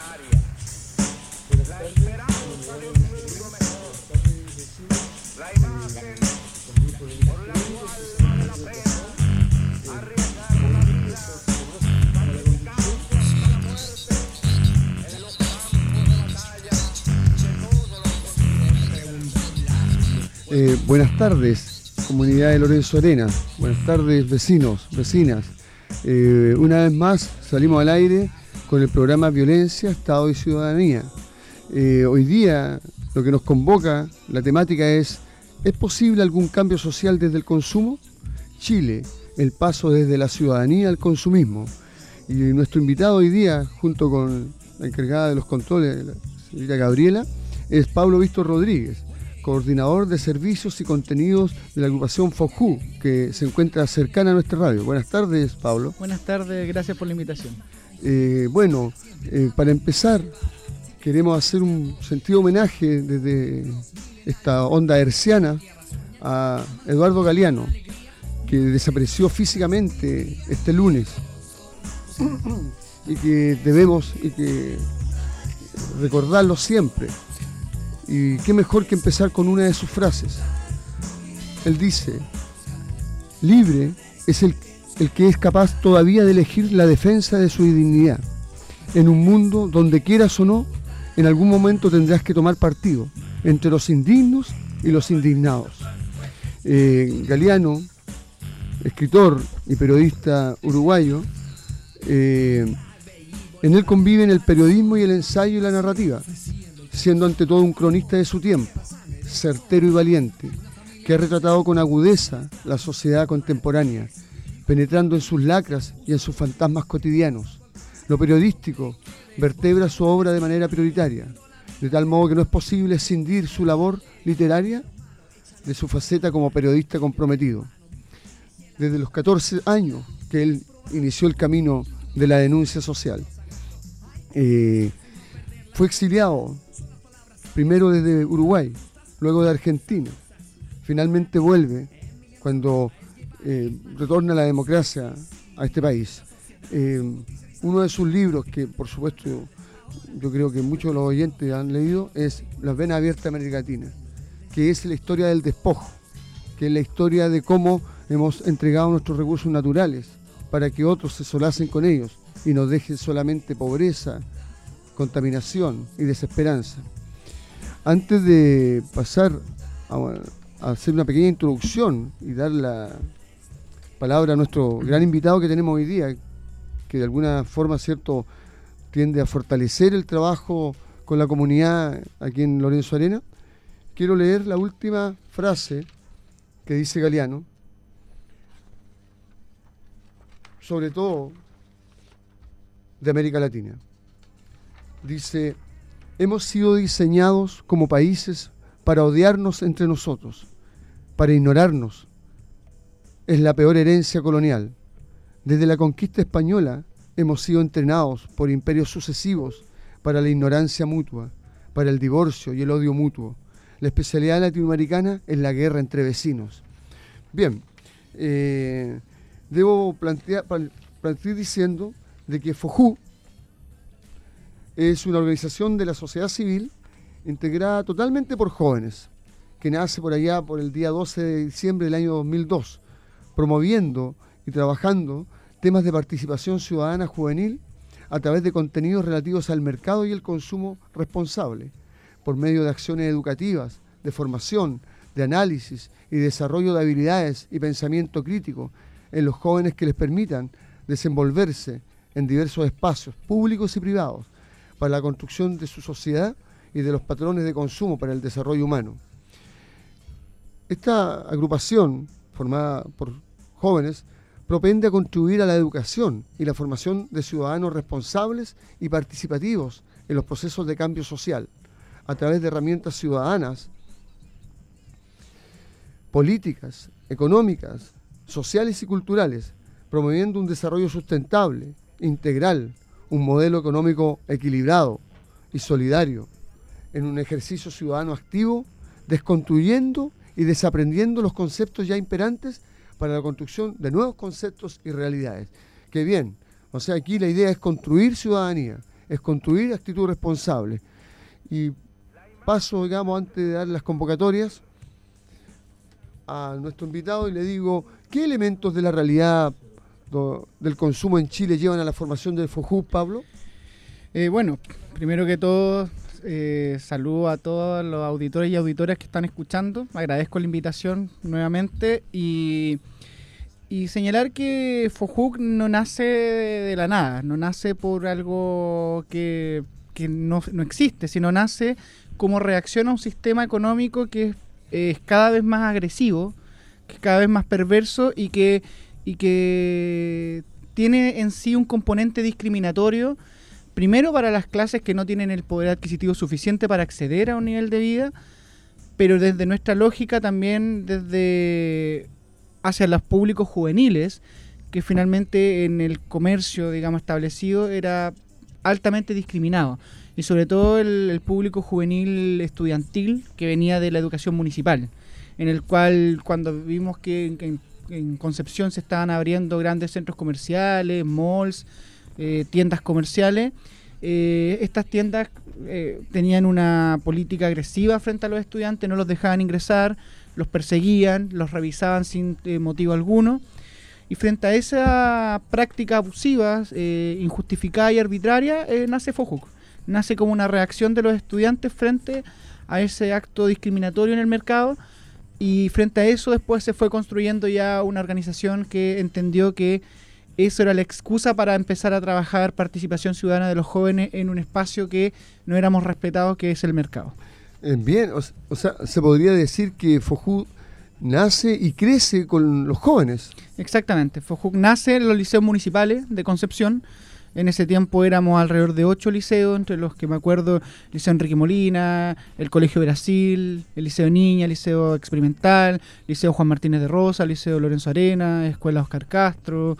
Buenas tardes, comunidad de Lorenzo Arena. Buenas tardes, vecinos, vecinas. Una vez más salimos al aire con el programa Violencia, Estado y Ciudadanía. Hoy día lo que nos convoca, la temática ¿es posible algún cambio social desde el consumo? Chile, el paso desde la ciudadanía al consumismo. Y nuestro invitado hoy día, junto con la encargada de los controles, la señorita Gabriela, es Pablo Víctor Rodríguez, coordinador de servicios y contenidos de la agrupación FOJU, que se encuentra cercana a nuestra radio. Buenas tardes, Pablo. Buenas tardes, gracias por la invitación. Para empezar, queremos hacer un sentido homenaje desde esta onda herciana a Eduardo Galeano, que desapareció físicamente este lunes y que debemos recordarlo siempre. Y qué mejor que empezar con una de sus frases. Él dice: libre es el que es capaz todavía de elegir la defensa de su dignidad. En un mundo donde quieras o no, en algún momento tendrás que tomar partido entre los indignos y los indignados. Galeano, escritor y periodista uruguayo, en él conviven el periodismo y el ensayo y la narrativa, siendo ante todo un cronista de su tiempo, certero y valiente, que ha retratado con agudeza la sociedad contemporánea, penetrando en sus lacras y en sus fantasmas cotidianos. Lo periodístico vertebra su obra de manera prioritaria, de tal modo que no es posible escindir su labor literaria de su faceta como periodista comprometido. Desde los 14 años que él inició el camino de la denuncia social. Fue exiliado primero desde Uruguay, luego de Argentina. Finalmente vuelve cuando retorna la democracia a este país. Uno de sus libros, que por supuesto yo creo que muchos de los oyentes han leído, es Las venas abiertas de América Latina, que es la historia del despojo, que es la historia de cómo hemos entregado nuestros recursos naturales para que otros se solacen con ellos y nos dejen solamente pobreza, contaminación y desesperanza. Antes de pasar a hacer una pequeña introducción y dar la palabra a nuestro gran invitado que tenemos hoy día, que de alguna forma, cierto, tiende a fortalecer el trabajo con la comunidad aquí en Lorenzo Arena, quiero leer la última frase que dice Galeano, sobre todo de América Latina. Dice: hemos sido diseñados como países para odiarnos entre nosotros, para ignorarnos. Es la peor herencia colonial. Desde la conquista española hemos sido entrenados por imperios sucesivos para la ignorancia mutua, para el divorcio y el odio mutuo. La especialidad latinoamericana es la guerra entre vecinos. Bien, debo partir diciendo de que FOJU es una organización de la sociedad civil integrada totalmente por jóvenes, que nace por allá por el día 12 de diciembre del año 2002, promoviendo y trabajando temas de participación ciudadana juvenil a través de contenidos relativos al mercado y el consumo responsable, por medio de acciones educativas, de formación, de análisis y desarrollo de habilidades y pensamiento crítico en los jóvenes que les permitan desenvolverse en diversos espacios públicos y privados para la construcción de su sociedad y de los patrones de consumo para el desarrollo humano. Esta agrupación, formada por jóvenes, propende a contribuir a la educación y la formación de ciudadanos responsables y participativos en los procesos de cambio social, a través de herramientas ciudadanas, políticas, económicas, sociales y culturales, promoviendo un desarrollo sustentable, integral, un modelo económico equilibrado y solidario, en un ejercicio ciudadano activo, desconstruyendo y desaprendiendo los conceptos ya imperantes para la construcción de nuevos conceptos y realidades. Qué bien, o sea, aquí la idea es construir ciudadanía, es construir actitud responsable. Y paso, digamos, antes de dar las convocatorias a nuestro invitado y le digo, ¿qué elementos de la realidad del consumo en Chile llevan a la formación del FOJUC, Pablo? Bueno, primero que todo, saludo a todos los auditores y auditoras que están escuchando. Agradezco la invitación nuevamente y señalar que FOJUC no nace de la nada, no nace por algo que no existe, sino nace como reacción a un sistema económico que es cada vez más agresivo, que es cada vez más perverso y que tiene en sí un componente discriminatorio, primero para las clases que no tienen el poder adquisitivo suficiente para acceder a un nivel de vida, pero desde nuestra lógica también desde hacia los públicos juveniles, que finalmente en el comercio, digamos, establecido era altamente discriminado, y sobre todo el público juvenil estudiantil que venía de la educación municipal, en el cual cuando vimos que en Concepción se estaban abriendo grandes centros comerciales, malls, tiendas comerciales, estas tiendas tenían una política agresiva frente a los estudiantes, no los dejaban ingresar, los perseguían, los revisaban sin motivo alguno, y frente a esa práctica abusiva, injustificada y arbitraria, nace FOJUC. Nace como una reacción de los estudiantes frente a ese acto discriminatorio en el mercado, y frente a eso después se fue construyendo ya una organización que entendió que eso era la excusa para empezar a trabajar participación ciudadana de los jóvenes en un espacio que no éramos respetados, que es el mercado. Bien, o sea, se podría decir que FOJUC nace y crece con los jóvenes. Exactamente, FOJUC nace en los liceos municipales de Concepción. En ese tiempo éramos alrededor de 8 liceos, entre los que me acuerdo, el Liceo Enrique Molina, el Colegio Brasil, el Liceo Niña, el Liceo Experimental, el Liceo Juan Martínez de Rosa, el Liceo Lorenzo Arena, Escuela Oscar Castro,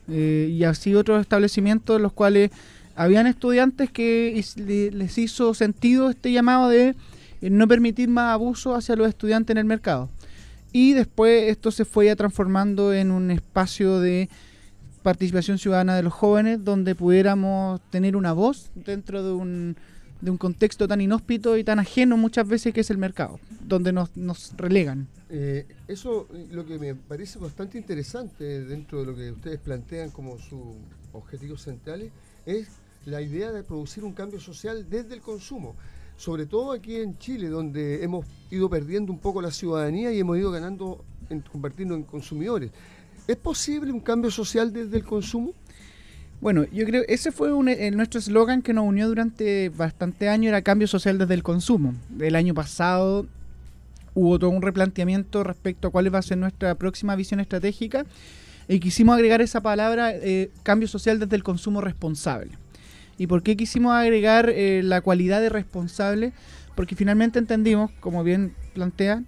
y así otros establecimientos en los cuales habían estudiantes que les hizo sentido este llamado de no permitir más abuso hacia los estudiantes en el mercado. Y después esto se fue ya transformando en un espacio de participación ciudadana de los jóvenes, donde pudiéramos tener una voz dentro de un contexto tan inhóspito y tan ajeno muchas veces que es el mercado, donde nos relegan. Eso lo que me parece bastante interesante dentro de lo que ustedes plantean como sus objetivos centrales es la idea de producir un cambio social desde el consumo, sobre todo aquí en Chile, donde hemos ido perdiendo un poco la ciudadanía y hemos ido ganando en convertirnos en consumidores. ¿Es posible un cambio social desde el consumo? Bueno, yo creo que ese fue nuestro eslogan que nos unió durante bastante años, era cambio social desde el consumo. El año pasado hubo todo un replanteamiento respecto a cuál va a ser nuestra próxima visión estratégica y quisimos agregar esa palabra, cambio social desde el consumo responsable. ¿Y por qué quisimos agregar la cualidad de responsable? Porque finalmente entendimos, como bien plantean,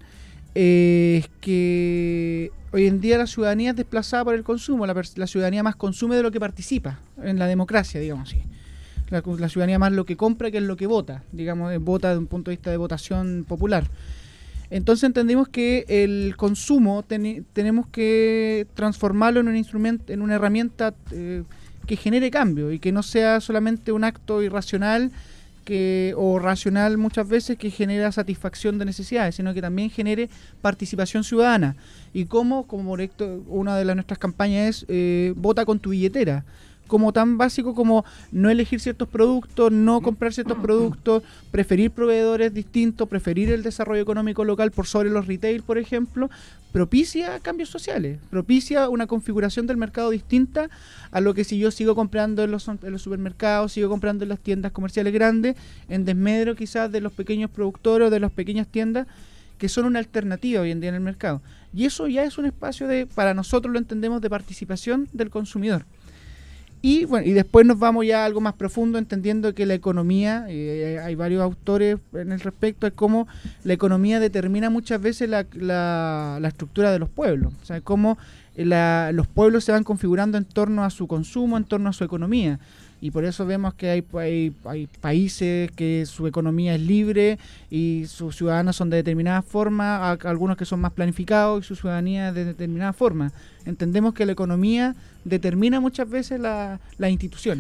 que hoy en día la ciudadanía es desplazada por el consumo, la ciudadanía más consume de lo que participa en la democracia, digamos así. La ciudadanía más lo que compra que es lo que vota, digamos, vota desde un punto de vista de votación popular. Entonces entendimos que el consumo tenemos que transformarlo en un instrumento, en una herramienta que genere cambio y que no sea solamente un acto irracional o racional muchas veces que genera satisfacción de necesidades, sino que también genere participación ciudadana. Y como una de nuestras campañas es vota con tu billetera, como tan básico como no elegir ciertos productos, no comprar ciertos productos, preferir proveedores distintos, preferir el desarrollo económico local por sobre los retail, por ejemplo, propicia cambios sociales, propicia una configuración del mercado distinta a lo que si yo sigo comprando en los supermercados, sigo comprando en las tiendas comerciales grandes, en desmedro quizás de los pequeños productores o de las pequeñas tiendas que son una alternativa hoy en día en el mercado. Y eso ya es un espacio para nosotros lo entendemos, de participación del consumidor. Y bueno, y después nos vamos ya a algo más profundo, entendiendo que la economía, hay varios autores en el respecto, es cómo la economía determina muchas veces la estructura de los pueblos. O sea, cómo los pueblos se van configurando en torno a su consumo, en torno a su economía. Y por eso vemos que hay países que su economía es libre y sus ciudadanos son de determinada forma, algunos que son más planificados y su ciudadanía es de determinada forma. Entendemos que la economía determina muchas veces las instituciones.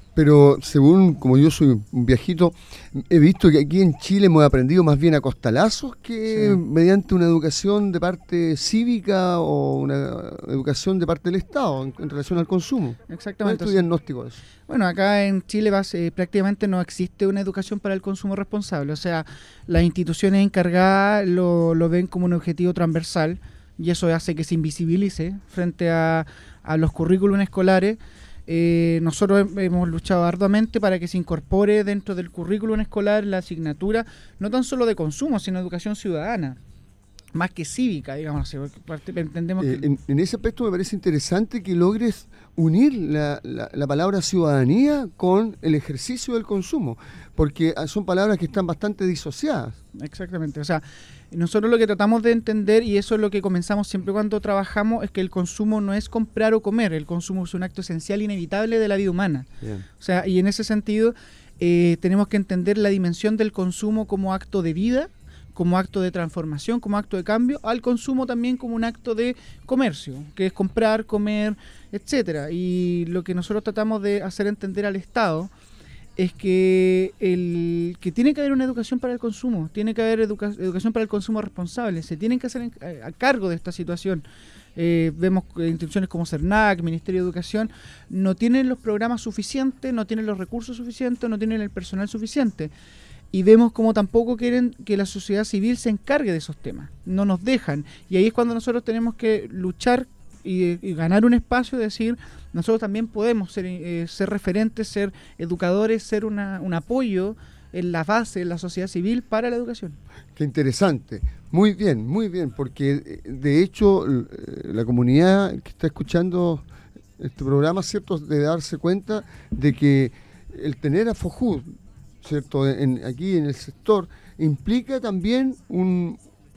Pero según, como yo soy un viejito, he visto que aquí en Chile hemos aprendido más bien a costalazos que mediante una educación de parte cívica o una educación de parte del Estado en relación al consumo. Exactamente. ¿Cuál es tu diagnóstico de eso? Bueno, acá en Chile prácticamente no existe una educación para el consumo responsable. O sea, las instituciones encargadas lo ven como un objetivo transversal y eso hace que se invisibilice frente a los currículums escolares. Nosotros hemos luchado arduamente para que se incorpore dentro del currículum escolar la asignatura, no tan solo de consumo, sino educación ciudadana, más que cívica, digamos así. Entendemos que... En ese aspecto me parece interesante que logres unir la palabra ciudadanía con el ejercicio del consumo, porque son palabras que están bastante disociadas. Exactamente, o sea, nosotros lo que tratamos de entender, y eso es lo que comenzamos siempre cuando trabajamos, es que el consumo no es comprar o comer, el consumo es un acto esencial, inevitable de la vida humana. Bien. O sea, y en ese sentido tenemos que entender la dimensión del consumo como acto de vida, como acto de transformación, como acto de cambio, al consumo también como un acto de comercio, que es comprar, comer, etcétera. Y lo que nosotros tratamos de hacer entender al Estado es que tiene que haber una educación para el consumo, tiene que haber educación para el consumo responsable, se tienen que hacer a cargo de esta situación. Vemos que instituciones como CERNAC, Ministerio de Educación, no tienen los programas suficientes, no tienen los recursos suficientes, no tienen el personal suficiente. Y vemos como tampoco quieren que la sociedad civil se encargue de esos temas, no nos dejan. Y ahí es cuando nosotros tenemos que luchar y ganar un espacio, decir, nosotros también podemos ser referentes, ser educadores, ser un apoyo en la base, en la sociedad civil para la educación. Qué interesante, muy bien, porque de hecho la comunidad que está escuchando este programa, ¿cierto?, de darse cuenta de que el tener a FOJUD, ¿cierto?, aquí en el sector, implica también un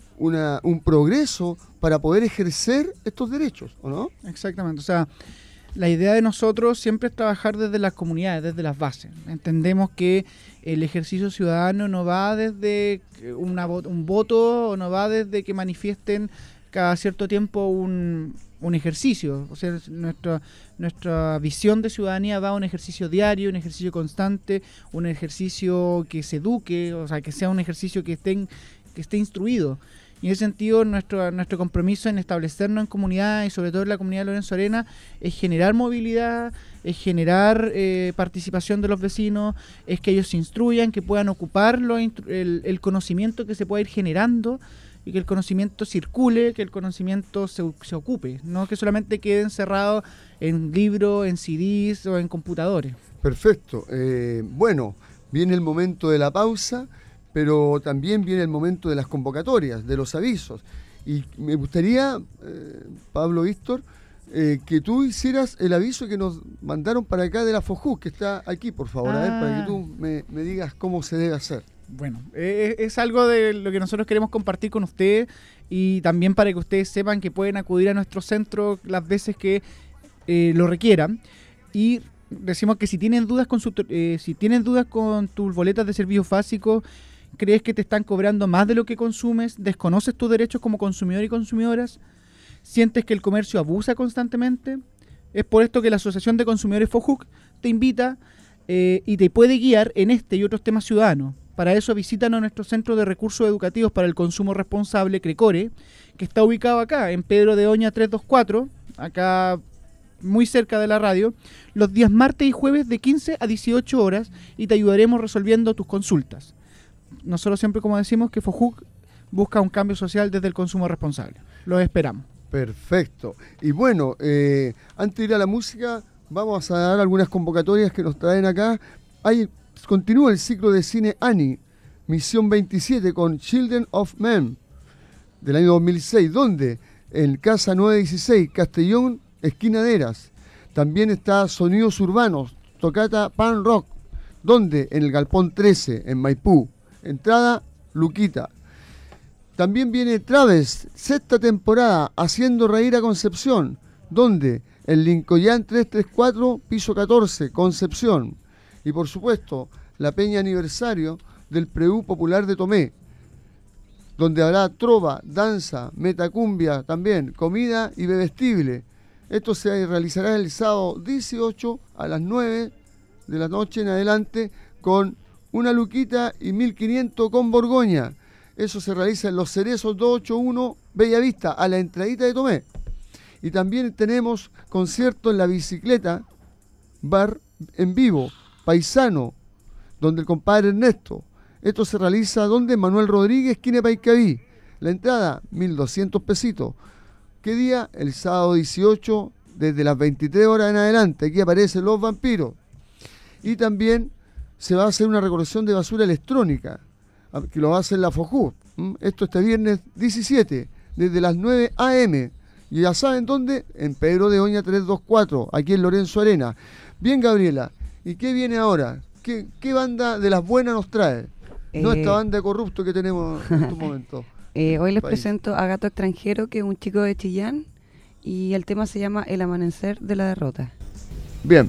progreso para poder ejercer estos derechos, ¿o no? Exactamente, o sea, la idea de nosotros siempre es trabajar desde las comunidades, desde las bases. Entendemos que el ejercicio ciudadano no va desde un voto, o no va desde que manifiesten cada cierto tiempo un ejercicio. O sea, nuestra visión de ciudadanía va a un ejercicio diario, un ejercicio constante, un ejercicio que se eduque, o sea, que sea un ejercicio que esté instruido. Y en ese sentido, nuestro compromiso en establecernos en comunidad, y sobre todo en la comunidad de Lorenzo Arena, es generar movilidad, es generar participación de los vecinos, es que ellos se instruyan, que puedan ocupar el conocimiento que se pueda ir generando, y que el conocimiento circule, que el conocimiento se ocupe, no que solamente quede encerrado en libros, en CDs o en computadores. Perfecto. Bueno, viene el momento de la pausa, pero también viene el momento de las convocatorias, de los avisos. Y me gustaría, Pablo Víctor, que tú hicieras el aviso que nos mandaron para acá de la FOJUD, que está aquí, por favor, a ver, para que tú me digas cómo se debe hacer. Bueno, es algo de lo que nosotros queremos compartir con ustedes, y también para que ustedes sepan que pueden acudir a nuestro centro las veces que lo requieran. Y decimos que si tienen dudas con tus boletas de servicios básicos, crees que te están cobrando más de lo que consumes, desconoces tus derechos como consumidor y consumidoras, sientes que el comercio abusa constantemente, es por esto que la Asociación de Consumidores FOJUC te invita y te puede guiar en este y otros temas ciudadanos. Para eso visítanos a nuestro Centro de Recursos Educativos para el Consumo Responsable, CRECORE, que está ubicado acá, en Pedro de Oña 324, acá muy cerca de la radio, los días martes y jueves de 15 a 18 horas, y te ayudaremos resolviendo tus consultas. Nosotros siempre, como decimos, que FOJUC busca un cambio social desde el consumo responsable. Los esperamos. Perfecto. Y bueno, antes de ir a la música, vamos a dar algunas convocatorias que nos traen acá. Continúa el ciclo de cine Annie, Misión 27, con Children of Men, del año 2006, donde en Casa 916, Castellón, esquina de Eras. También está Sonidos Urbanos, Tocata Pan Rock, donde en el Galpón 13, en Maipú. Entrada, Luquita. También viene Traves, sexta temporada, Haciendo Reír a Concepción, donde en Lincoln 334, piso 14, Concepción. Y por supuesto, la peña aniversario del Preú Popular de Tomé, donde habrá trova, danza, metacumbia también, comida y bebestible. Esto se realizará el sábado 18 a las 9 de la noche en adelante con una luquita y 1.500 con Borgoña. Eso se realiza en Los Cerezos 281 Bellavista, a la entradita de Tomé. Y también tenemos concierto en La Bicicleta, bar en vivo, paisano, donde el compadre Ernesto. Esto se realiza donde Manuel Rodríguez, esquina Paicaví. La entrada, 1.200 pesitos. ¿Qué día? El sábado 18, desde las 23 horas en adelante. Aquí aparecen Los Vampiros. Y también se va a hacer una recolección de basura electrónica, que lo va a hacer la FOJU. Esto este viernes 17, desde las 9 a.m. Y ya saben dónde, en Pedro de Oña 324, aquí en Lorenzo Arena. Bien, Gabriela, ¿y qué viene ahora? ¿Qué banda de las buenas nos trae? No esta banda de corrupto que tenemos en estos momentos. Hoy les presento a Gato Extranjero, que es un chico de Chillán, y el tema se llama El Amanecer de la Derrota. Bien.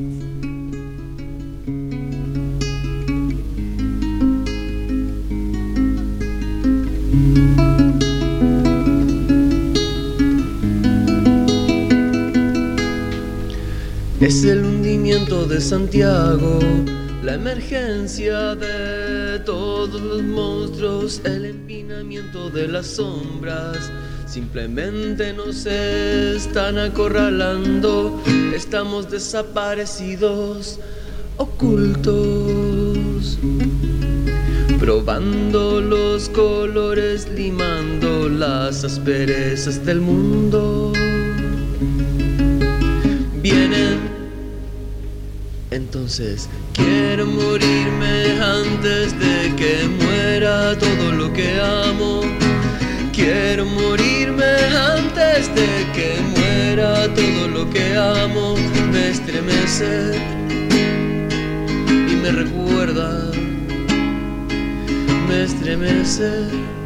Es el hundimiento de Santiago, la emergencia de todos los monstruos, el empinamiento de las sombras. Simplemente nos están acorralando, estamos desaparecidos, ocultos, probando los colores, limando las asperezas del mundo. Vienen, entonces quiero morirme antes de que muera todo lo que amo. Quiero morirme antes de que muera todo lo que amo. Me estremece y me recuerda, me estremece.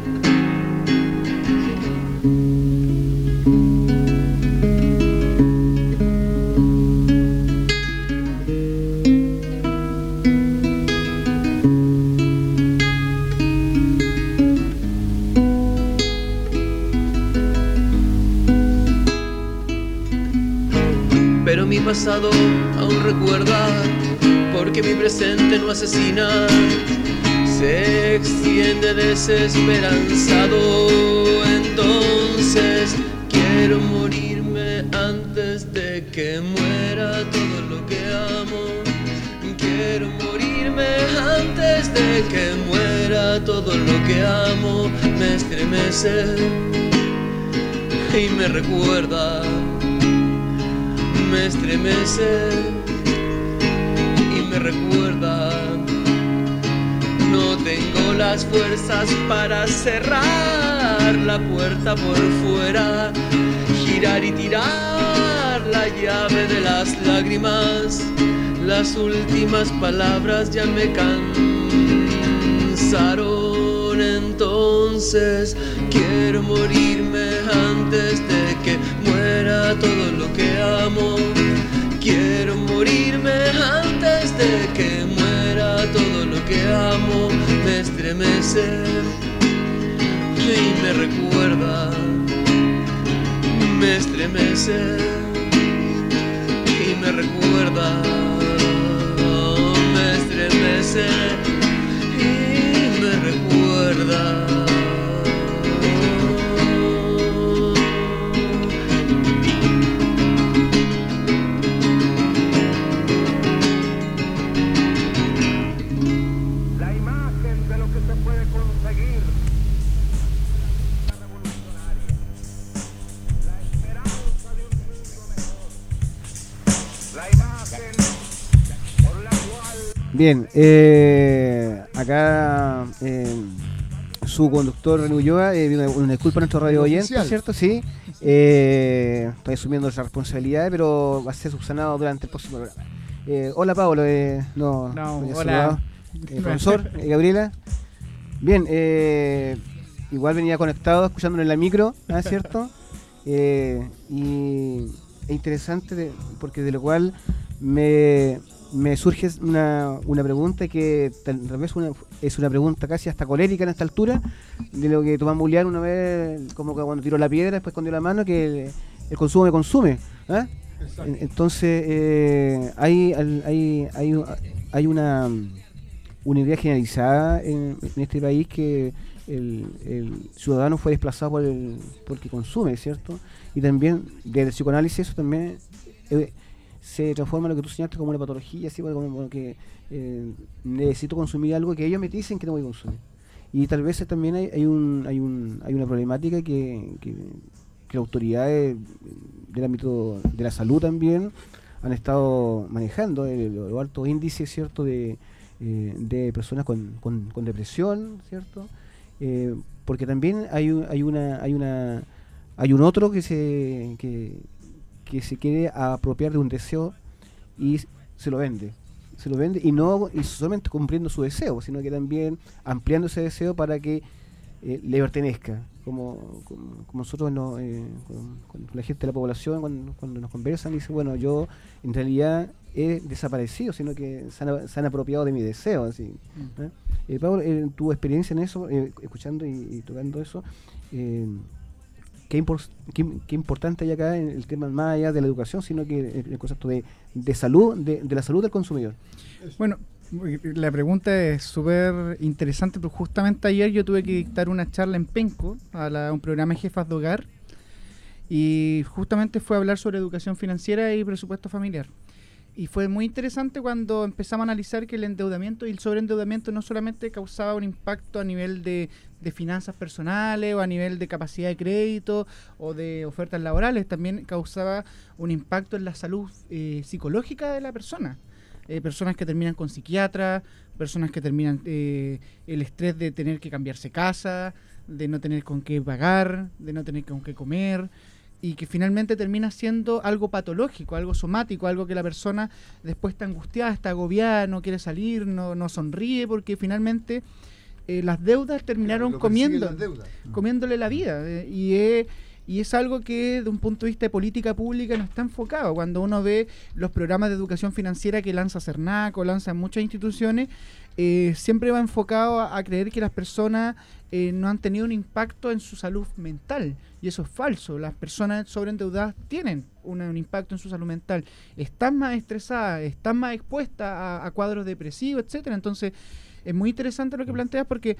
Pero mi pasado aún recuerda, porque mi presente no asesina. Se extiende desesperanzado, entonces quiero morirme antes de que muera todo lo que amo. Quiero morirme antes de que muera todo lo que amo. Me estremece y me recuerda, me estremece y me recuerda. No tengo las fuerzas para cerrar la puerta por fuera, girar y tirar la llave de las lágrimas. Las últimas palabras ya me cansaron, entonces quiero morirme antes de que muera todo lo que amo. Quiero morirme antes de que muera todo lo que amo. Me estremece y me recuerda, me estremece y me recuerda, me estremece y me recuerda. Bien, acá su conductor René Ulloa, una disculpa a nuestro radio oyente, ¿cierto? Sí, estoy asumiendo esa responsabilidad, pero va a ser subsanado durante el próximo programa. Hola Pablo, hola profesor, Gabriela. Bien, igual venía conectado, escuchándolo en la micro, ¿cierto? Y es interesante porque de lo cual me surge una pregunta que tal vez es una pregunta casi hasta colérica en esta altura, de lo que Tomás Mulián una vez, como que cuando tiró la piedra, después escondió la mano, que el consumo me consume. Entonces, hay una idea generalizada en este país que el ciudadano fue desplazado por el que consume, ¿cierto? Y también desde el psicoanálisis eso también se transforma en lo que tú señalaste como una patología, así como que necesito consumir algo que ellos me dicen que no voy a consumir. Y tal vez también hay una problemática que las autoridades del ámbito de la salud también han estado manejando, los altos índices, ¿cierto?, de personas con depresión, ¿cierto? Porque también hay un otro que se quiere apropiar de un deseo y se lo vende y no solamente cumpliendo su deseo, sino que también ampliando ese deseo para que le pertenezca, como nosotros con la gente de la población cuando nos conversan, dice, bueno, yo en realidad he desaparecido, sino que se han apropiado de mi deseo, así. Pablo, en tu experiencia en eso, escuchando y tocando eso, qué importante hay acá en el tema más allá de la educación, sino que el concepto de salud, de la salud del consumidor. Bueno, la pregunta es súper interesante, pero justamente ayer yo tuve que dictar una charla en Penco, un programa de jefas de hogar, y justamente fue a hablar sobre educación financiera y presupuesto familiar. Y fue muy interesante cuando empezamos a analizar que el endeudamiento y el sobreendeudamiento no solamente causaba un impacto a nivel de finanzas personales o a nivel de capacidad de crédito o de ofertas laborales, también causaba un impacto en la salud psicológica de la persona. Personas que terminan con psiquiatras, personas que terminan el estrés de tener que cambiarse casa, de no tener con qué pagar, de no tener con qué comer, y que finalmente termina siendo algo patológico, algo somático, algo que la persona después está angustiada, está agobiada, no quiere salir, no sonríe, porque finalmente las deudas terminaron comiéndole la vida. Y es algo que de un punto de vista de política pública no está enfocado. Cuando uno ve los programas de educación financiera que lanza CERNAC o lanzan muchas instituciones, siempre va enfocado a creer que las personas no han tenido un impacto en su salud mental, y eso es falso. Las personas sobreendeudadas tienen un impacto en su salud mental, están más estresadas, están más expuestas a cuadros depresivos, etcétera. Entonces es muy interesante lo que planteas, porque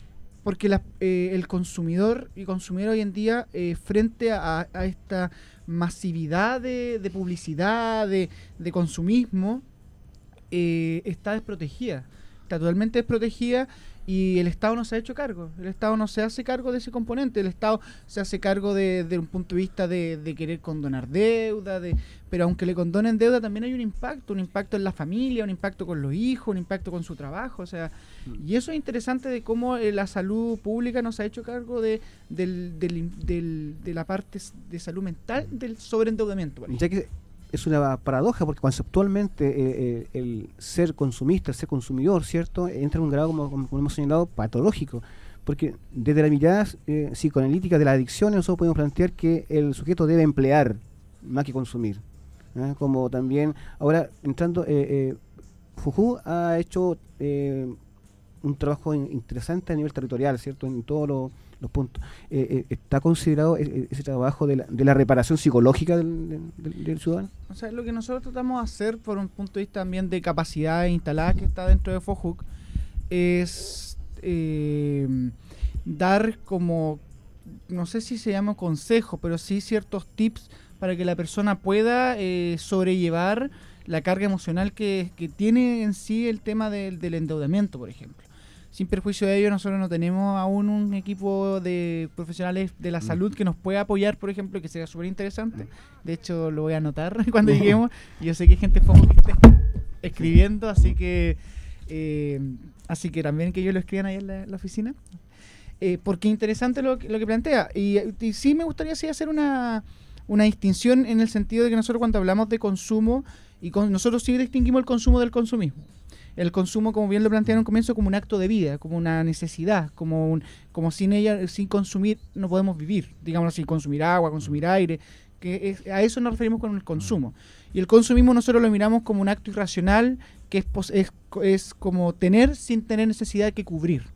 el consumidor y consumidor hoy en día, frente a esta masividad de publicidad, de consumismo, está desprotegida, está totalmente desprotegida, y el Estado no se ha hecho cargo. El Estado no se hace cargo de ese componente. El Estado se hace cargo de un punto de vista de querer condonar deuda, pero aunque le condonen deuda, también hay un impacto en la familia, un impacto con los hijos, un impacto con su trabajo. O sea, y eso es interesante de cómo la salud pública no se ha hecho cargo de la parte de salud mental del sobreendeudamiento. Ya que es una paradoja, porque conceptualmente el ser consumista, el ser consumidor, ¿cierto?, entra en un grado, como hemos señalado, patológico, porque desde la mirada psicoanalítica de la adicción nosotros podemos plantear que el sujeto debe emplear más que consumir, como también ahora entrando Fujú ha hecho un trabajo interesante a nivel territorial, ¿cierto?, en todos los puntos. ¿Está considerado ese trabajo de la reparación psicológica del ciudadano? O sea, lo que nosotros tratamos de hacer por un punto de vista también de capacidades instaladas que está dentro de FOJUC es dar como, no sé si se llama consejo, pero sí ciertos tips para que la persona pueda sobrellevar la carga emocional que tiene en sí el tema del endeudamiento, por ejemplo. Sin perjuicio de ello, nosotros no tenemos aún un equipo de profesionales de la salud que nos pueda apoyar, por ejemplo, que sería súper interesante. De hecho, lo voy a anotar cuando lleguemos. Yo sé que hay gente que está escribiendo, así que también que ellos lo escriban ahí en la oficina. Porque es interesante lo que plantea. Y sí me gustaría hacer una distinción en el sentido de que nosotros cuando hablamos de consumo, nosotros sí distinguimos el consumo del consumismo. El consumo, como bien lo plantearon en un comienzo, como un acto de vida, como una necesidad, como sin consumir no podemos vivir, digamos así, consumir agua, consumir aire, a eso nos referimos con el consumo. Y el consumismo nosotros lo miramos como un acto irracional, que es como tener sin tener necesidad que cubrir.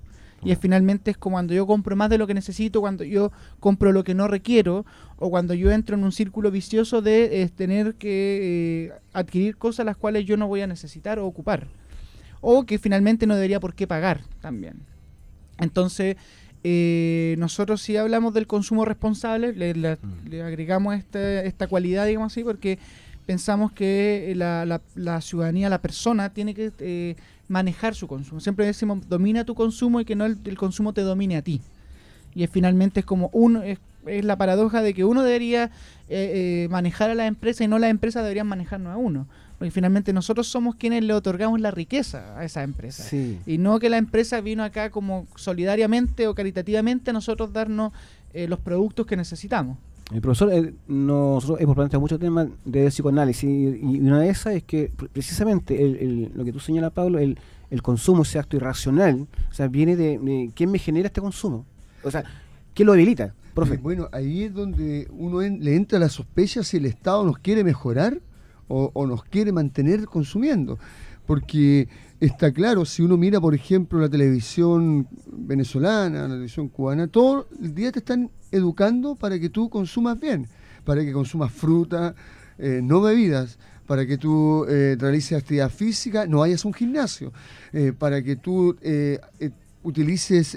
Y finalmente es como cuando yo compro más de lo que necesito, cuando yo compro lo que no requiero, o cuando yo entro en un círculo vicioso de tener que adquirir cosas las cuales yo no voy a necesitar o ocupar, o que finalmente no debería por qué pagar también. Entonces, nosotros sí hablamos del consumo responsable, le agregamos esta cualidad, digamos así, porque pensamos que la ciudadanía, la persona, tiene que manejar su consumo. Siempre decimos, domina tu consumo y que no el consumo te domine a ti. Y finalmente es como es la paradoja de que uno debería manejar a la empresa y no las empresas deberían manejarnos a uno. Porque finalmente nosotros somos quienes le otorgamos la riqueza a esa empresa. Sí. Y no que la empresa vino acá como solidariamente o caritativamente a nosotros darnos los productos que necesitamos. El profesor, nosotros hemos planteado muchos temas de psicoanálisis y una de esas es que precisamente lo que tú señalas, Pablo, el consumo, ese acto irracional, o sea, viene de quién me genera este consumo. O sea, ¿quién lo debilita, profe? Bueno, ahí es donde uno le entra la sospecha si el Estado nos quiere mejorar o nos quiere mantener consumiendo. Porque está claro, si uno mira, por ejemplo, la televisión venezolana, la televisión cubana, todo el día te están educando para que tú consumas bien, para que consumas fruta, no bebidas, para que tú realices actividad física, no vayas a un gimnasio, para que tú utilices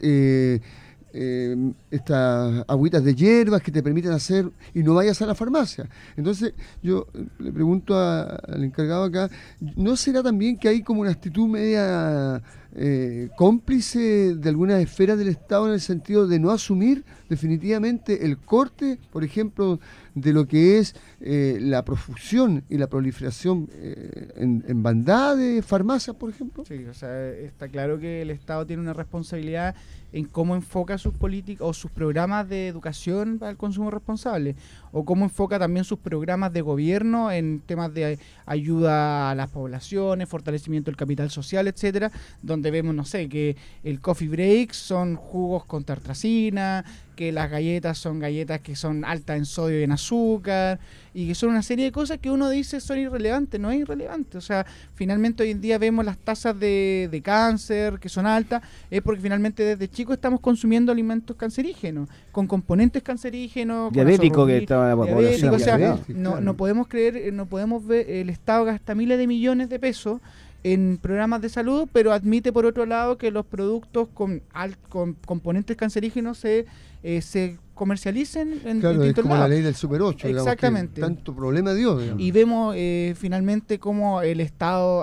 estas agüitas de hierbas que te permiten hacer y no vayas a la farmacia. Entonces yo le pregunto al encargado acá, ¿no será también que hay como una actitud media cómplice de algunas esferas del Estado en el sentido de no asumir definitivamente el corte, por ejemplo, de lo que es la profusión y la proliferación en bandada de farmacias, por ejemplo? Sí, o sea, está claro que el Estado tiene una responsabilidad en cómo enfoca sus políticas o sus programas de educación para el consumo responsable, o cómo enfoca también sus programas de gobierno en temas de ayuda a las poblaciones, fortalecimiento del capital social, etcétera, donde vemos, no sé, que el coffee break son jugos con tartracina, que las galletas son galletas que son altas en sodio y en azúcar, y que son una serie de cosas que uno dice son irrelevantes. No es irrelevante, o sea, finalmente hoy en día vemos las tasas de cáncer que son altas, es porque finalmente desde chicos estamos consumiendo alimentos cancerígenos, con componentes cancerígenos, diabético que estaba la población, o sea, no podemos creer, no podemos ver, el Estado gasta miles de millones de pesos en programas de salud, pero admite por otro lado que los productos con componentes cancerígenos se comercialicen en claro, es como lados. La ley del Super 8, exactamente, digamos, que tanto problema dio, digamos. Y vemos finalmente cómo el Estado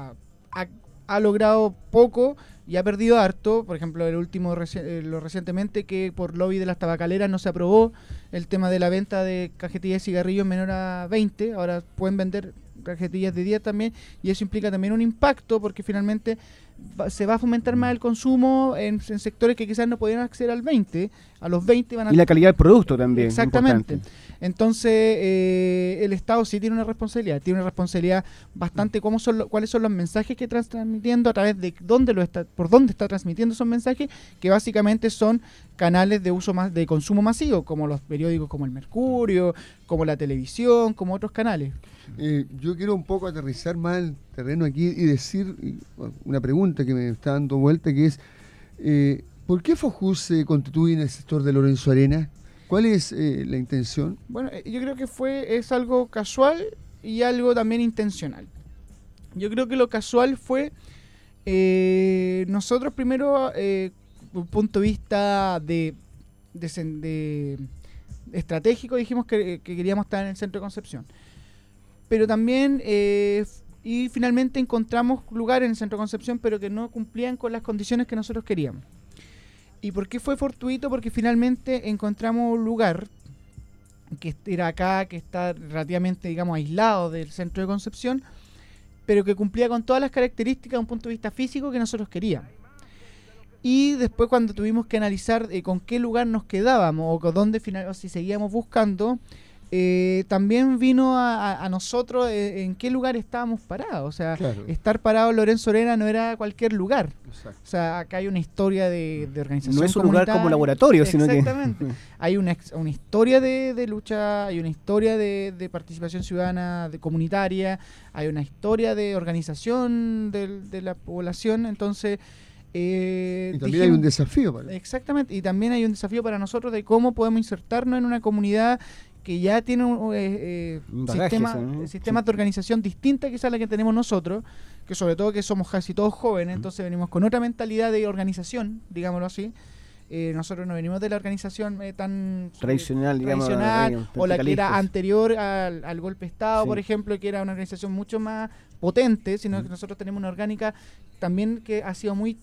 ha logrado poco y ha perdido harto. Por ejemplo, el último recientemente, que por lobby de las tabacaleras no se aprobó el tema de la venta de cajetillas de cigarrillos menor a 20, ahora pueden vender cajetillas de 10 también, y eso implica también un impacto porque finalmente se va a fomentar más el consumo en sectores que quizás no podían acceder al 20, a los 20 van a... Y la calidad del producto también. Exactamente. Importante. Entonces, el Estado sí tiene una responsabilidad bastante, cuáles son los mensajes que está transmitiendo, a través de por dónde está transmitiendo esos mensajes, que básicamente son canales de uso más de consumo masivo, como los periódicos como el Mercurio, como la televisión, como otros canales. Yo quiero un poco aterrizar más el terreno aquí y decir una pregunta que me está dando vuelta, que es ¿por qué Fojus se constituye en el sector de Lorenzo Arenas? ¿Cuál es la intención? Bueno, yo creo que es algo casual y algo también intencional. Yo creo que lo casual fue nosotros primero, un punto de vista de estratégico, dijimos que queríamos estar en el centro de Concepción. Pero también, y finalmente encontramos lugares en el centro de Concepción, pero que no cumplían con las condiciones que nosotros queríamos. ¿Y por qué fue fortuito? Porque finalmente encontramos un lugar que era acá, que está relativamente, digamos, aislado del centro de Concepción, pero que cumplía con todas las características de un punto de vista físico que nosotros queríamos. Y después, cuando tuvimos que analizar con qué lugar nos quedábamos o dónde o si seguíamos buscando, también vino a nosotros en qué lugar estábamos parados. O sea, claro, estar parado en Lorenzo Arenas no era cualquier lugar. Exacto. O sea, acá hay una historia de organización. No es un lugar como laboratorio, sino que... Exactamente. Hay una historia de lucha, hay una historia de participación ciudadana, de comunitaria, hay una historia de organización de la población. Entonces, Y también hay un desafío para Exactamente, y también hay un desafío para nosotros de cómo podemos insertarnos en una comunidad que ya tiene un sistemas de organización distinta quizás a la que tenemos nosotros, que sobre todo que somos casi todos jóvenes, entonces venimos con otra mentalidad de organización, digámoslo así. Nosotros no venimos de la organización tan tradicional, o la que era anterior al golpe de Estado, por ejemplo, que era una organización mucho más potente, sino que nosotros tenemos una orgánica también que ha sido muy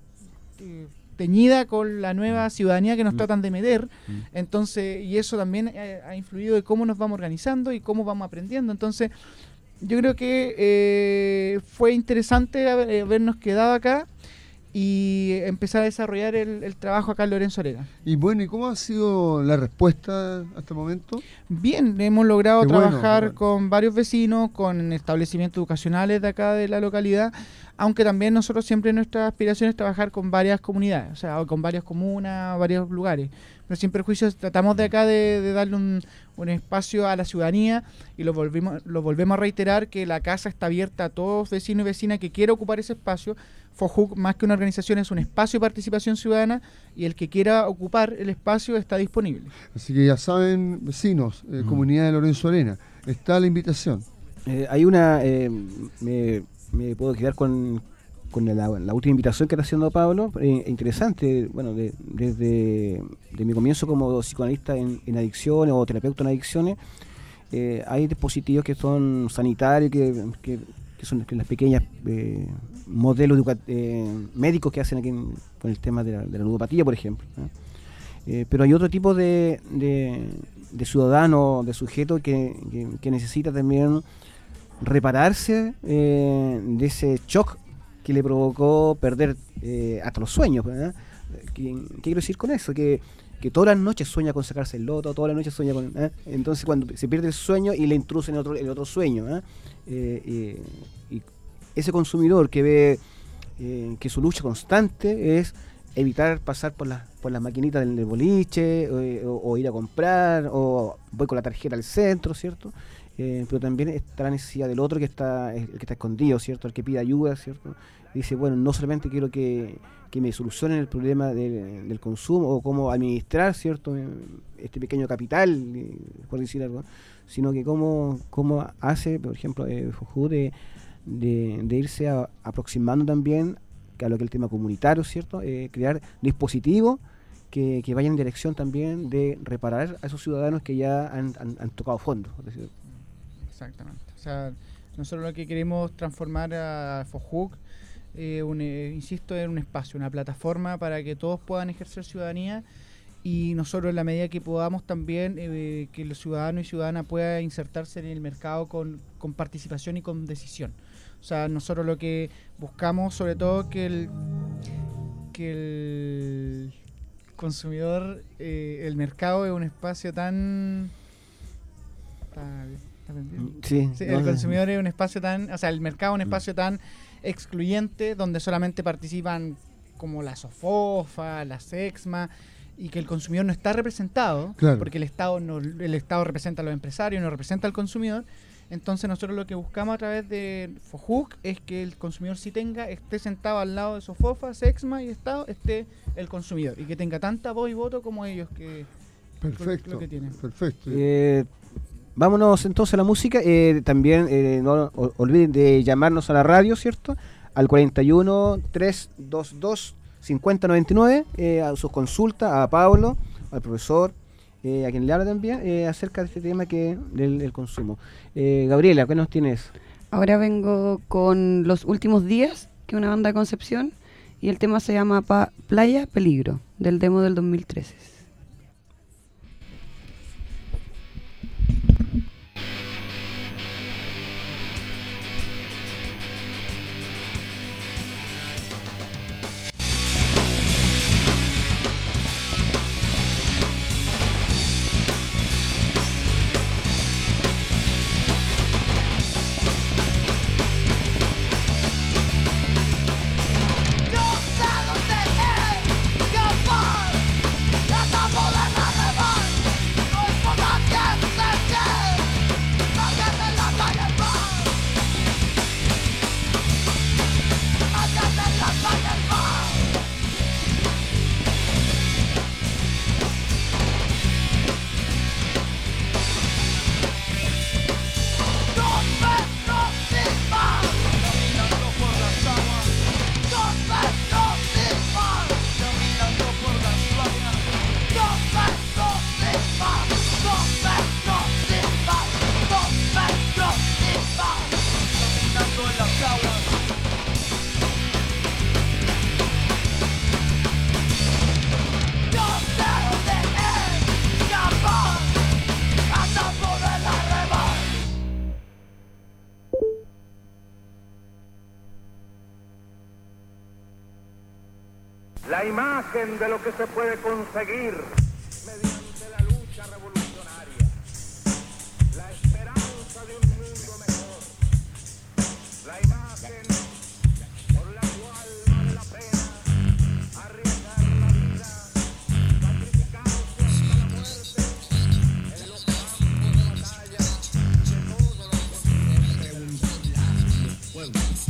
teñida con la nueva ciudadanía que nos tratan de meter, entonces, y eso también ha influido de cómo nos vamos organizando y cómo vamos aprendiendo. Entonces yo creo que fue interesante habernos quedado acá y empezar a desarrollar el trabajo acá en Lorenzo Arena. Y bueno, ¿y cómo ha sido la respuesta hasta el momento? Bien, hemos logrado trabajar con varios vecinos, con establecimientos educacionales de acá de la localidad, aunque también nosotros siempre nuestra aspiración es trabajar con varias comunidades, o sea, con varias comunas, varios lugares. Pero sin perjuicios tratamos de acá de darle un espacio a la ciudadanía y lo volvemos a reiterar que la casa está abierta a todos vecinos y vecinas que quiera ocupar ese espacio. FOJUC, más que una organización, es un espacio de participación ciudadana y el que quiera ocupar el espacio está disponible. Así que ya saben, vecinos, comunidad de Lorenzo Arena, está la invitación. Hay una... me puedo quedar con la última invitación que está haciendo Pablo, interesante. Bueno, desde mi comienzo como psicoanalista en adicciones o terapeuta en adicciones, hay dispositivos que son sanitarios, que son las pequeñas modelos médicos que hacen aquí con el tema de la ludopatía, por ejemplo, ¿no? Pero hay otro tipo de ciudadano, de sujeto que necesita también repararse de ese shock que le provocó perder hasta los sueños, ¿verdad? ¿Qué quiero decir con eso? Que todas las noches sueña con sacarse el loto, todas las noches sueña con... Entonces cuando se pierde el sueño y le intrusa en el otro sueño, y ese consumidor que ve que su lucha constante es evitar pasar por las maquinitas del boliche, o ir a comprar, o voy con la tarjeta al centro, ¿cierto? Pero también está la necesidad del otro el que está escondido, ¿cierto? El que pide ayuda, ¿cierto? Dice, bueno, no solamente quiero que me solucionen el problema del consumo o cómo administrar, ¿cierto? Este pequeño capital, por decir algo, sino que cómo hace, por ejemplo, FOJUC de irse aproximando también a lo que es el tema comunitario, ¿cierto? Crear dispositivos que vayan en dirección también de reparar a esos ciudadanos que ya han tocado fondo. Exactamente. O sea, nosotros lo que queremos transformar a FOJUC, insisto, en un espacio, una plataforma para que todos puedan ejercer ciudadanía y nosotros en la medida que podamos también que los ciudadanos y ciudadanas puedan insertarse en el mercado con participación y con decisión. O sea, nosotros lo que buscamos sobre todo que el consumidor, el mercado es un espacio tan... Sí, el consumidor es un espacio tan, o sea, el mercado es un espacio tan excluyente donde solamente participan como la SOFOFA, la SEXMA, y que el consumidor no está representado, porque el Estado representa a los empresarios, no representa al consumidor. Entonces nosotros lo que buscamos a través de FOJUC es que el consumidor esté sentado al lado de SOFOFA, SEXMA y Estado, esté el consumidor, y que tenga tanta voz y voto como ellos que lo que tienen. Perfecto. Vámonos entonces a la música. También no olviden de llamarnos a la radio, ¿cierto? Al 41-322-5099, a sus consultas, a Pablo, al profesor, a quien le habla también, acerca de este tema del consumo. Gabriela, ¿qué nos tienes? Ahora vengo con Los Últimos Días, que es una banda de Concepción, y el tema se llama Playa Peligro, del demo del 2013. No sé dónde escapar. la imagen de lo que se puede conseguir mediante la lucha revolucionaria, la esperanza de un mundo mejor, la imagen por la cual vale la pena arriesgar la vida, sacrificarse hasta la muerte en los campos de batalla de todos los continentes.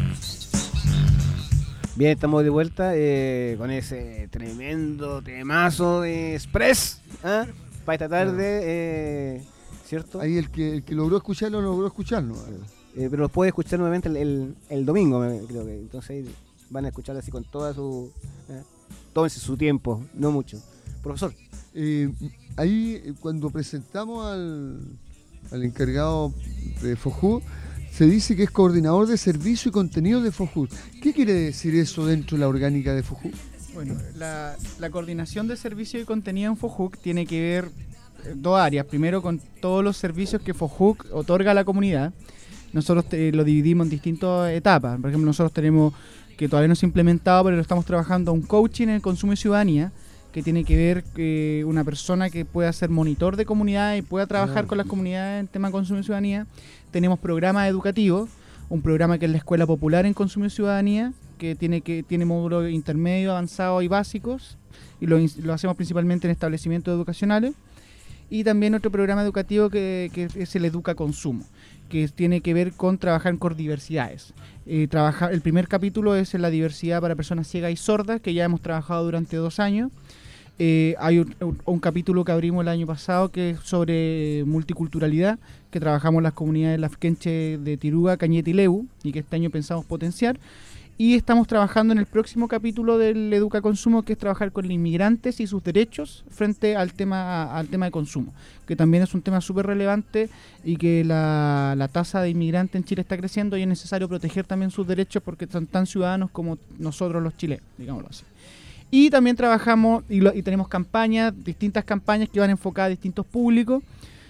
Bien, estamos de vuelta con ese tremendo temazo de Express para esta tarde, ¿cierto? Ahí el que logró escucharlo, logró escucharlo. Pero lo puede escuchar nuevamente el domingo, creo que. Entonces van a escucharlo así con toda su... tómense su tiempo, no mucho. Profesor. Ahí cuando presentamos al encargado de FOJUD, se dice que es coordinador de servicio y contenido de FOJUD. ¿Qué quiere decir eso dentro de la orgánica de FOJUD? Bueno, la coordinación de servicio y contenido en FOJUD tiene que ver dos áreas. Primero, con todos los servicios que FOJUD otorga a la comunidad. Nosotros lo dividimos en distintas etapas. Por ejemplo, nosotros tenemos, que todavía no se ha implementado, pero lo estamos trabajando, un coaching en el consumo y ciudadanía, que tiene que ver una persona que pueda ser monitor de comunidad y pueda trabajar con las comunidades en tema de consumo y ciudadanía. Tenemos programas educativos, un programa que es la Escuela Popular en Consumo y Ciudadanía, que tiene módulos intermedios, avanzados y básicos, y lo hacemos principalmente en establecimientos educacionales. Y también otro programa educativo que es el Educa Consumo, que tiene que ver con trabajar con diversidades. El primer capítulo es en la diversidad para personas ciegas y sordas, que ya hemos trabajado durante 2 años. Hay un capítulo que abrimos el año pasado que es sobre multiculturalidad, que trabajamos las comunidades lafkenche de Tiruga, Cañete y Leu, y que este año pensamos potenciar. Y estamos trabajando en el próximo capítulo del Educa Consumo, que es trabajar con los inmigrantes y sus derechos frente al tema de consumo, que también es un tema súper relevante y que la tasa de inmigrantes en Chile está creciendo y es necesario proteger también sus derechos porque son tan ciudadanos como nosotros los chilenos, digámoslo así. Y también trabajamos y tenemos distintas campañas que van enfocadas a distintos públicos.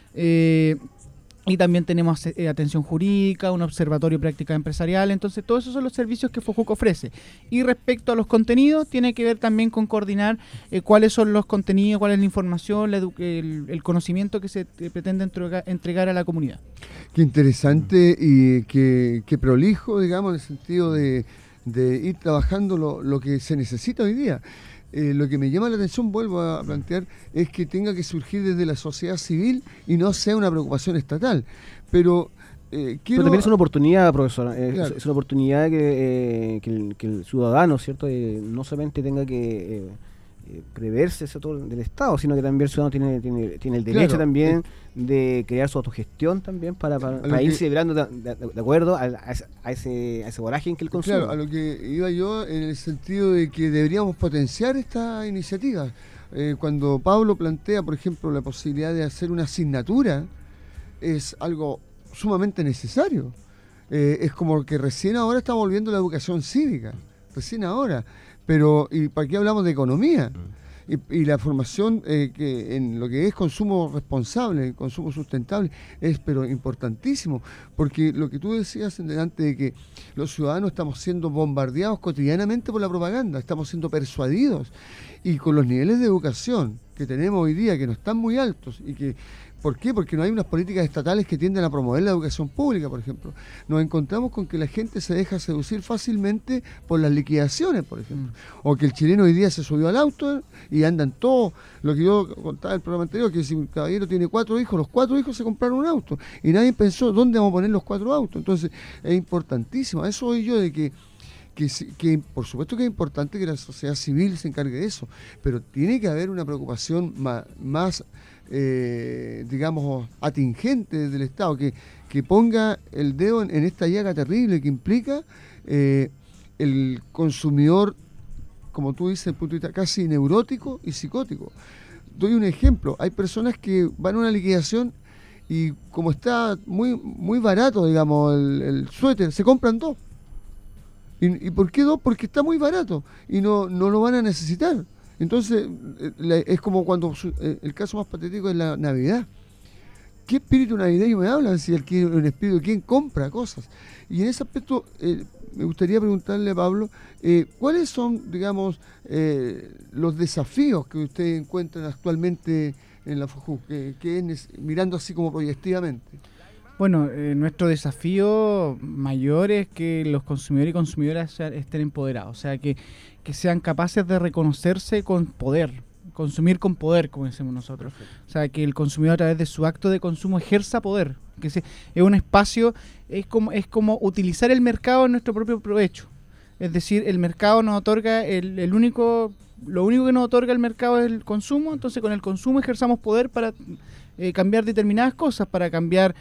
Y también tenemos atención jurídica, un observatorio de práctica empresarial. Entonces, todos esos son los servicios que FOJUD ofrece. Y respecto a los contenidos, tiene que ver también con coordinar cuáles son los contenidos, cuál es la información, el conocimiento que se pretende entregar a la comunidad. Qué interesante y qué prolijo, digamos, en el sentido de ir trabajando lo que se necesita hoy día. Lo que me llama la atención, vuelvo a plantear, es que tenga que surgir desde la sociedad civil y no sea una preocupación estatal. Pero también es una oportunidad, profesor. Claro. Es una oportunidad que el ciudadano, ¿cierto? No solamente tenga que preverse todo del Estado, sino que también el ciudadano tiene el derecho también de crear su autogestión también para ir celebrando de acuerdo a ese vorágine que él consume. Claro, a lo que iba yo en el sentido de que deberíamos potenciar esta iniciativa. Cuando Pablo plantea, por ejemplo, la posibilidad de hacer una asignatura, es algo sumamente necesario. Es como que recién ahora está volviendo la educación cívica, recién ahora. Pero, ¿y para qué hablamos de economía? Y la formación que en lo que es consumo responsable, consumo sustentable, es pero importantísimo, porque lo que tú decías delante de que los ciudadanos estamos siendo bombardeados cotidianamente por la propaganda, estamos siendo persuadidos, y con los niveles de educación que tenemos hoy día, que no están muy altos, y que ¿por qué? Porque no hay unas políticas estatales que tienden a promover la educación pública, por ejemplo. Nos encontramos con que la gente se deja seducir fácilmente por las liquidaciones, por ejemplo. O que el chileno hoy día se subió al auto y andan todos, lo que yo contaba en el programa anterior, que si un caballero tiene 4 hijos, los 4 hijos se compraron un auto. Y nadie pensó dónde vamos a poner los 4 autos. Entonces es importantísimo. A eso voy yo de que por supuesto que es importante que la sociedad civil se encargue de eso, pero tiene que haber una preocupación más digamos, atingente del Estado, que ponga el dedo en esta llaga terrible que implica el consumidor, como tú dices, punto de vista casi neurótico y psicótico. Doy un ejemplo, hay personas que van a una liquidación y como está muy barato, digamos, el suéter, se compran 2. ¿Y por qué 2? Porque está muy barato y no lo van a necesitar. Entonces, es como cuando el caso más patético es la Navidad. ¿Qué espíritu navideño me hablan si un espíritu de quién compra cosas? Y en ese aspecto, me gustaría preguntarle a Pablo, ¿cuáles son, digamos, los desafíos que ustedes encuentran actualmente en la FOJU, mirando así como proyectivamente? Bueno, nuestro desafío mayor es que los consumidores y consumidoras estén empoderados, o sea, que sean capaces de reconocerse con poder, consumir con poder, como decimos nosotros. O sea, que el consumidor a través de su acto de consumo ejerza poder, que es un espacio, es como utilizar el mercado en nuestro propio provecho. Es decir, el mercado nos otorga lo único que nos otorga el mercado es el consumo, entonces con el consumo ejerzamos poder para cambiar determinadas cosas, para cambiar,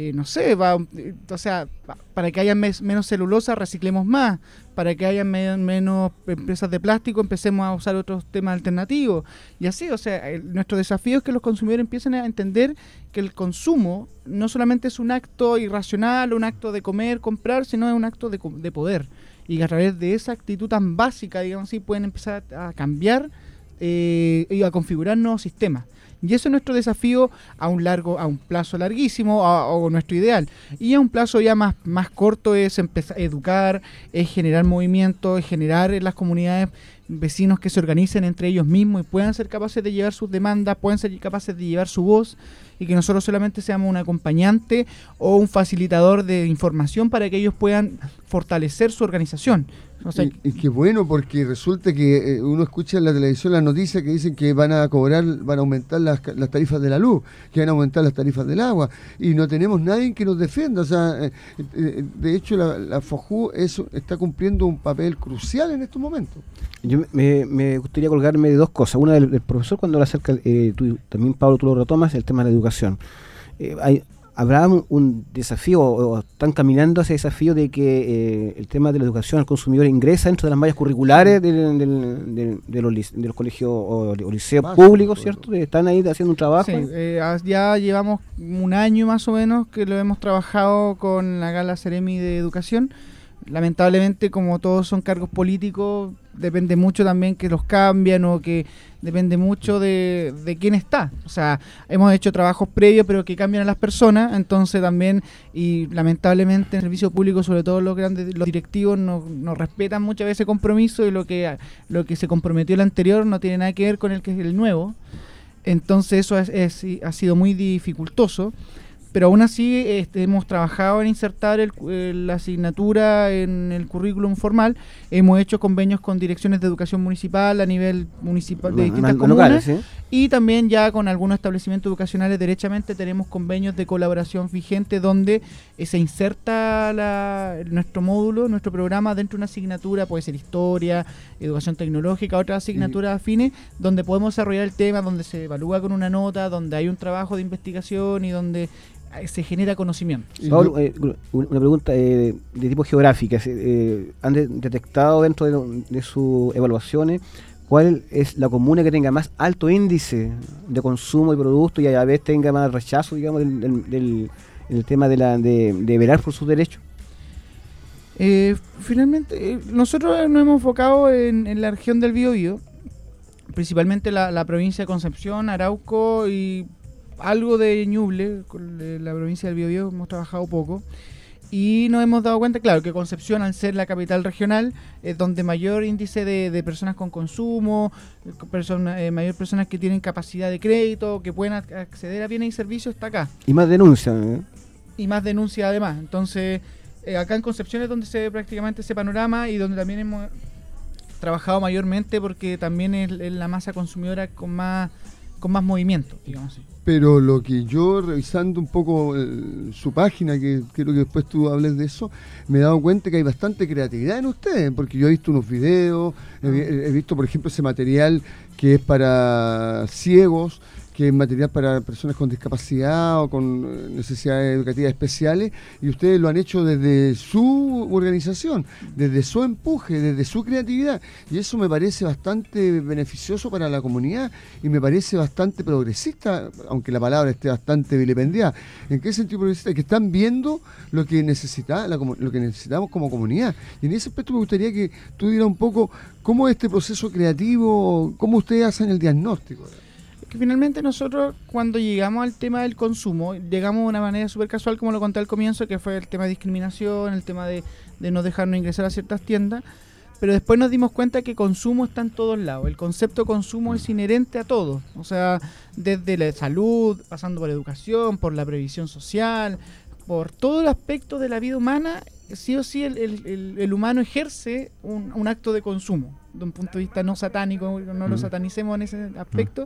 para que haya menos celulosa, reciclemos más, para que haya menos empresas de plástico, empecemos a usar otros temas alternativos, y así, o sea, nuestro desafío es que los consumidores empiecen a entender que el consumo no solamente es un acto irracional, un acto de comer, comprar, sino es un acto de poder, y que a través de esa actitud tan básica, digamos así, pueden empezar a cambiar y a configurar nuevos sistemas. Y eso es nuestro desafío a un plazo larguísimo, o nuestro ideal. Y a un plazo ya más corto es empezar a educar, es generar movimiento, es generar en las comunidades vecinos que se organicen entre ellos mismos y puedan ser capaces de llevar sus demandas, puedan ser capaces de llevar su voz, y que nosotros solamente seamos un acompañante o un facilitador de información para que ellos puedan fortalecer su organización. O sea, y qué bueno, porque resulta que uno escucha en la televisión las noticias que dicen que van a aumentar las tarifas de la luz, que van a aumentar las tarifas del agua, y no tenemos nadie que nos defienda. O sea, de hecho la FOJU está cumpliendo un papel crucial en estos momentos. Yo me gustaría colgarme de dos cosas. Una del profesor, cuando lo acerca, también Pablo, tú lo retomas, el tema de la educación. ¿Habrá un desafío o están caminando hacia ese desafío de que el tema de la educación al consumidor ingresa dentro de las mallas curriculares de los colegios o liceos públicos, ¿cierto? Están ahí haciendo un trabajo. Sí, ya llevamos un año más o menos que lo hemos trabajado con la Gala Seremi de Educación. Lamentablemente, como todos son cargos políticos, depende mucho también que los cambian, o que depende mucho de quién está. O sea, hemos hecho trabajos previos, pero que cambian a las personas, entonces también, y lamentablemente en el servicio público, sobre todo los directivos, no respetan muchas veces compromiso, y lo que se comprometió el anterior no tiene nada que ver con el nuevo. Entonces eso ha sido muy dificultoso. Pero aún así hemos trabajado en insertar la asignatura en el currículum formal. Hemos hecho convenios con direcciones de educación municipal a nivel municipal de distintas comunas, locales, ¿sí? Y también ya con algunos establecimientos educacionales derechamente tenemos convenios de colaboración vigente donde se inserta nuestro módulo, nuestro programa dentro de una asignatura, puede ser historia, educación tecnológica, otras asignaturas afines, donde podemos desarrollar el tema, donde se evalúa con una nota, donde hay un trabajo de investigación y donde se genera conocimiento. Pablo, una pregunta de tipo geográfica. ¿Han detectado dentro de sus evaluaciones cuál es la comuna que tenga más alto índice de consumo de productos y a la vez tenga más rechazo, digamos, del tema de velar por sus derechos? Finalmente, nosotros nos hemos enfocado en la región del Biobío, principalmente la provincia de Concepción, Arauco y algo de Ñuble, con la provincia del Biobío hemos trabajado poco, y nos hemos dado cuenta, claro, que Concepción, al ser la capital regional, es donde mayor índice de personas con consumo, mayor personas que tienen capacidad de crédito, que pueden acceder a bienes y servicios, está acá. Y más denuncias. Y más denuncias además. Entonces, acá en Concepción es donde se ve prácticamente ese panorama, y donde también hemos trabajado mayormente, porque también es la masa consumidora con más movimiento, digamos así. Pero lo que yo, revisando un poco su página, que quiero que después tú hables de eso, me he dado cuenta que hay bastante creatividad en ustedes, porque yo he visto unos videos, he visto, por ejemplo, ese material que es para ciegos, que es material para personas con discapacidad o con necesidades educativas especiales, y ustedes lo han hecho desde su organización, desde su empuje, desde su creatividad, y eso me parece bastante beneficioso para la comunidad y me parece bastante progresista, aunque la palabra esté bastante vilipendiada. ¿En qué sentido progresista? Que están viendo lo que necesitamos como comunidad, y en ese aspecto me gustaría que tú dieras un poco cómo es este proceso creativo, cómo ustedes hacen el diagnóstico. que finalmente nosotros cuando llegamos al tema del consumo, llegamos de una manera súper casual, como lo conté al comienzo, que fue el tema de discriminación, el tema de no dejarnos ingresar a ciertas tiendas, pero después nos dimos cuenta que consumo está en todos lados. El concepto consumo es inherente a todo, o sea, desde la salud, pasando por educación, por la previsión social, por todo el aspecto de la vida humana. Sí o sí el humano ejerce un acto de consumo, de un punto de vista no satánico, no lo satanicemos en ese aspecto,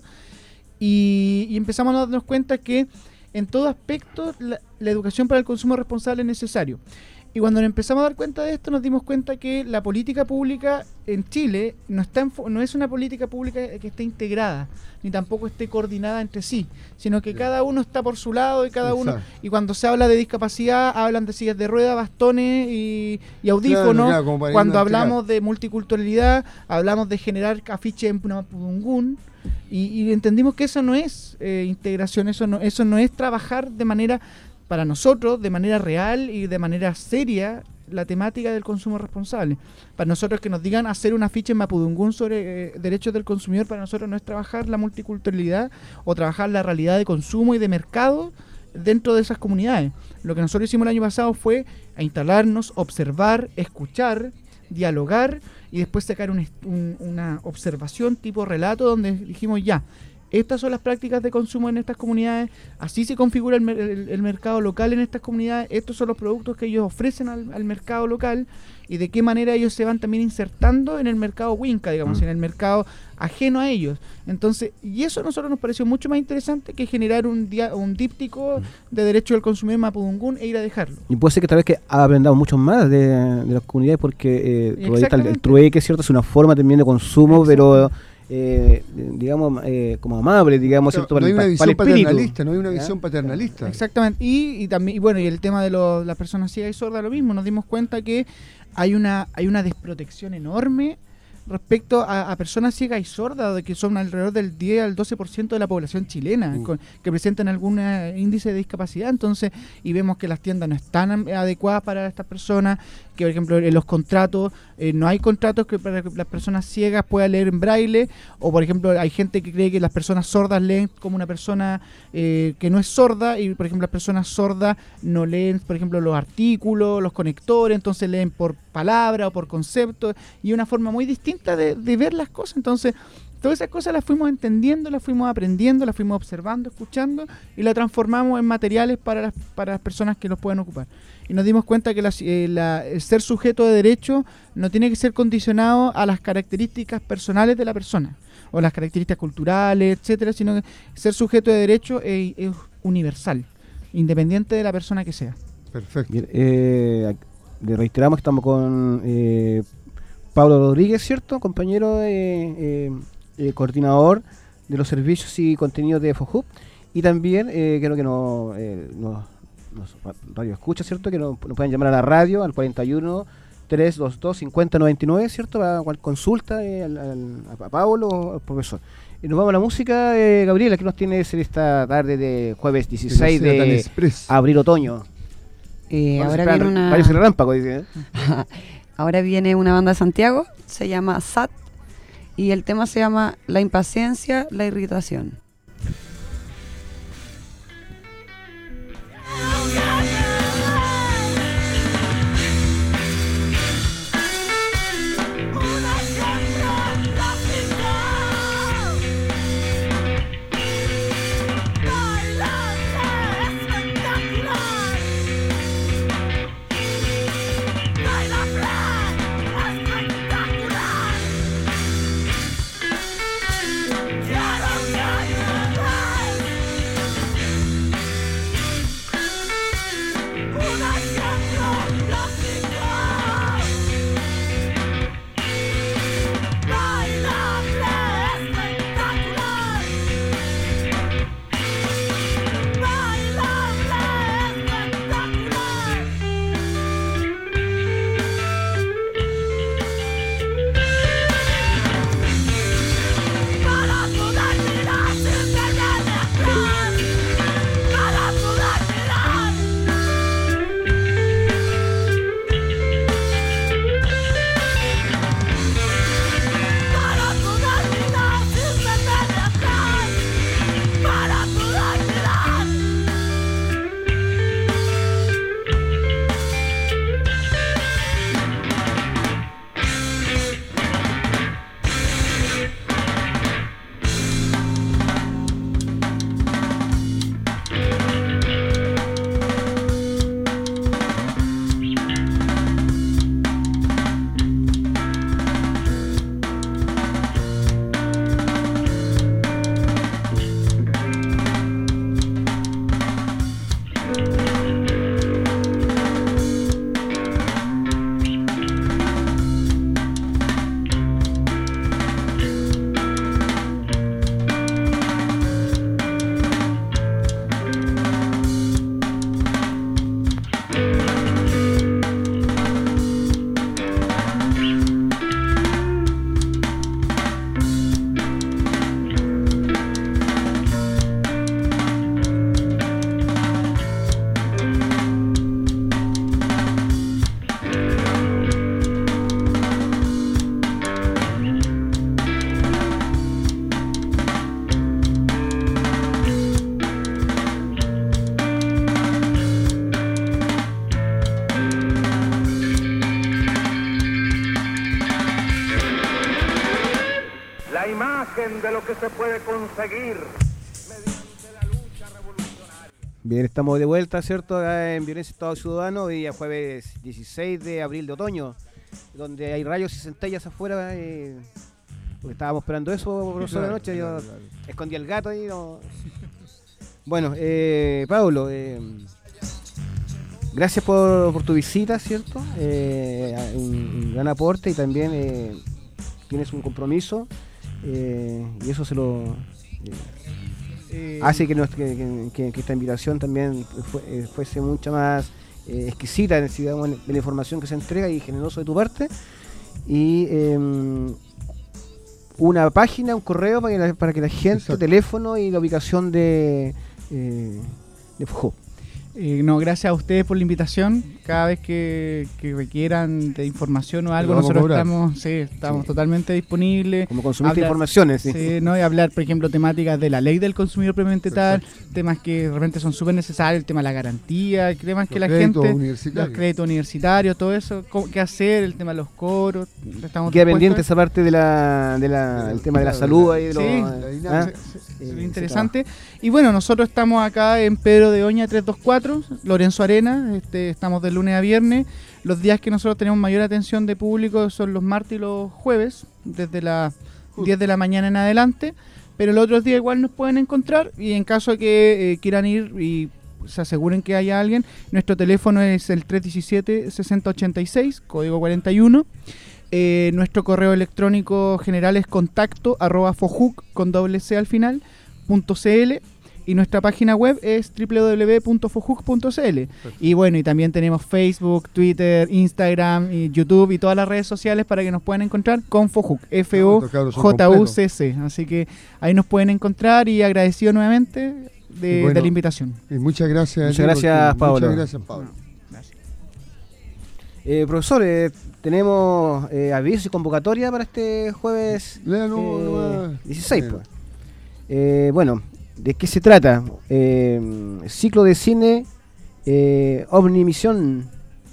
y empezamos a darnos cuenta que en todo aspecto la educación para el consumo responsable es necesario. Y cuando nos empezamos a dar cuenta de esto, nos dimos cuenta que la política pública en Chile no es una política pública que esté integrada, ni tampoco esté coordinada entre sí, sino que cada uno está por su lado y cuando se habla de discapacidad, hablan de sillas de ruedas, bastones y audífonos. Claro, cuando hablamos de multiculturalidad, hablamos de generar afiches en Mapudungún, y entendimos que eso no es integración, eso no es trabajar de manera, para nosotros, de manera real y de manera seria, la temática del consumo responsable. Para nosotros que nos digan hacer una ficha en Mapudungún sobre derechos del consumidor, para nosotros no es trabajar la multiculturalidad o trabajar la realidad de consumo y de mercado dentro de esas comunidades. Lo que nosotros hicimos el año pasado fue a instalarnos, observar, escuchar, dialogar y después sacar una observación tipo relato donde dijimos ya, estas son las prácticas de consumo en estas comunidades, así se configura el mercado local en estas comunidades, estos son los productos que ellos ofrecen al mercado local y de qué manera ellos se van también insertando en el mercado Winca, digamos, en el mercado ajeno a ellos. Entonces, y eso a nosotros nos pareció mucho más interesante que generar un díptico de derecho del consumidor en Mapudungún e ir a dejarlo. Y puede ser que tal vez que ha aprendido mucho más de las comunidades porque todavía está el trueque, ¿cierto? Es una forma también de consumo, pero digamos, como amable, digamos, ¿cierto? No hay una visión paternalista, no hay una visión paternalista. Exactamente, y también, y bueno, y el tema de las personas ciegas y sordas, lo mismo, nos dimos cuenta que hay una desprotección enorme respecto a personas ciegas y sordas, de que son alrededor del 10 al 12% de la población chilena, que presentan algún índice de discapacidad. Entonces, y vemos que las tiendas no están adecuadas para estas personas, que por ejemplo en los contratos, no hay contratos que para que las personas ciegas puedan leer en braille, o por ejemplo hay gente que cree que las personas sordas leen como una persona que no es sorda, y por ejemplo las personas sordas no leen, por ejemplo, los artículos, los conectores, entonces leen por palabra o por concepto, y una forma muy distinta de ver las cosas. Entonces, todas esas cosas las fuimos entendiendo, las fuimos aprendiendo, las fuimos observando, escuchando, y las transformamos en materiales para las personas que los puedan ocupar. Y nos dimos cuenta que el ser sujeto de derecho no tiene que ser condicionado a las características personales de la persona, o las características culturales, etcétera, sino que ser sujeto de derecho es universal, independiente de la persona que sea. Perfecto. Bien, le reiteramos que estamos con Pablo Rodríguez, ¿cierto? Compañero coordinador de los servicios y contenidos de FOJUP, y también creo que nos radio escucha, ¿cierto? Que nos pueden llamar a la radio al 41 322 5099, ¿cierto? Para cual consulta a Pablo o al profesor. Y nos vamos a la música, Gabriela, que nos tiene esta tarde de jueves 16 de abril-otoño. Ahora viene una... relámpago, dice, Ahora viene una banda de Santiago, se llama SAT, y el tema se llama La impaciencia, la irritación. Yeah. imagen de lo que se puede conseguir mediante la lucha revolucionaria. Bien, estamos de vuelta, ¿cierto? Acá en Violencia Estado Ciudadano, hoy día jueves 16 de abril de otoño, donde hay rayos y centellas afuera, porque estábamos esperando eso, profesor, de noche, yo escondí el gato ahí, no. Bueno, Pablo, gracias por tu visita, ¿cierto? Un gran aporte y también tienes un compromiso y eso se lo hace que esta invitación también fuese mucho más exquisita en la información que se entrega y generoso de tu parte. Y una página, un correo para que la gente, exacto, teléfono y la ubicación de FOJUC. No, gracias a ustedes por la invitación. Cada vez que requieran de información o algo, nosotros estamos totalmente disponibles. Como consumir informaciones. Sí, ¿no? Y hablar, por ejemplo, temáticas de la ley del consumidor propiamente tal, temas que realmente son súper necesarios, el tema de la garantía, temas que la gente, los créditos universitarios, todo eso, qué hacer, el tema de los coros. Queda pendiente esa parte del tema de la salud. Ahí interesante. Y bueno, nosotros estamos acá en Pedro de Oña 324, Lorenzo Arena, estamos de lunes a viernes. Los días que nosotros tenemos mayor atención de público son los martes y los jueves, desde las 10 de la mañana en adelante, pero los otros días igual nos pueden encontrar, y en caso de que quieran ir y se aseguren que haya alguien, nuestro teléfono es el 317-6086, código 41. Nuestro correo electrónico general es contacto@fojuc con doble C al final, .cl, y nuestra página web es www.fojuc.cl. Y bueno, y también tenemos Facebook, Twitter, Instagram, y YouTube y todas las redes sociales para que nos puedan encontrar con FOJUC, FOJUCC. Así que ahí nos pueden encontrar, y agradecido nuevamente de la invitación. Y muchas gracias. Muchas gracias, Pablo. Muchas gracias, Pablo. Gracias. Profesor, tenemos aviso y convocatoria para este jueves 16. Pues. Bueno, ¿de qué se trata? Ciclo de cine Omnimisión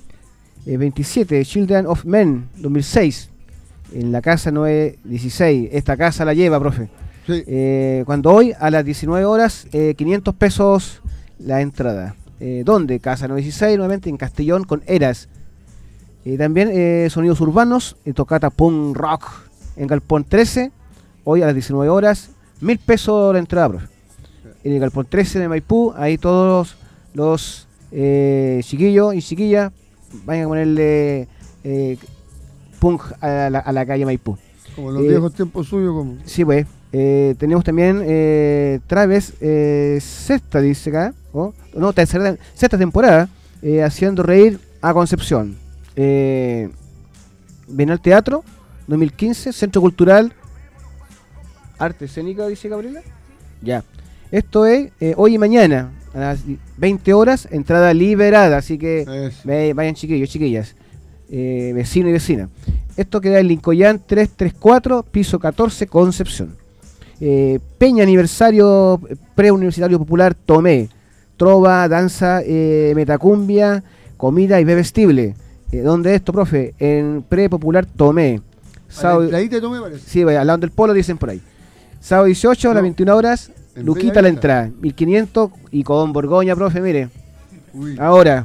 27, Children of Men 2006, en la casa 916. Esta casa la lleva, profe. Sí. Cuando hoy a las 19 horas, 500 pesos la entrada. ¿Dónde? Casa 916, nuevamente en Castellón con Eras. También sonidos urbanos, tocata punk rock en Galpón 13, hoy a las 19 horas, 1.000 pesos la entrada, profe. En el Galpón 13 de Maipú, ahí todos los chiquillos y chiquillas vayan a ponerle punk a la calle Maipú. Como los viejos tiempos suyos. Como. Sí, pues. Tenemos también Traves, sexta, dice acá, sexta temporada, haciendo reír a Concepción. Bienal Teatro 2015, Centro Cultural Arte Escénica, dice Gabriela. Ya. Esto es hoy y mañana a las 20 horas, entrada liberada, así que vayan chiquillos, chiquillas, vecino y vecina. Esto queda en Lincoyán 334, piso 14, Concepción. Peña Aniversario Preuniversitario Popular Tomé, trova, danza, metacumbia, comida y bebestible. ¿Dónde es esto, profe? En Prepopular Tomé. Ahí te Tomé, parece. Sí, al lado del polo dicen por ahí. Sábado 18 a las 21 horas, Luquita la entrada, 1.500 y con Borgoña, profe, mire. Uy. Ahora,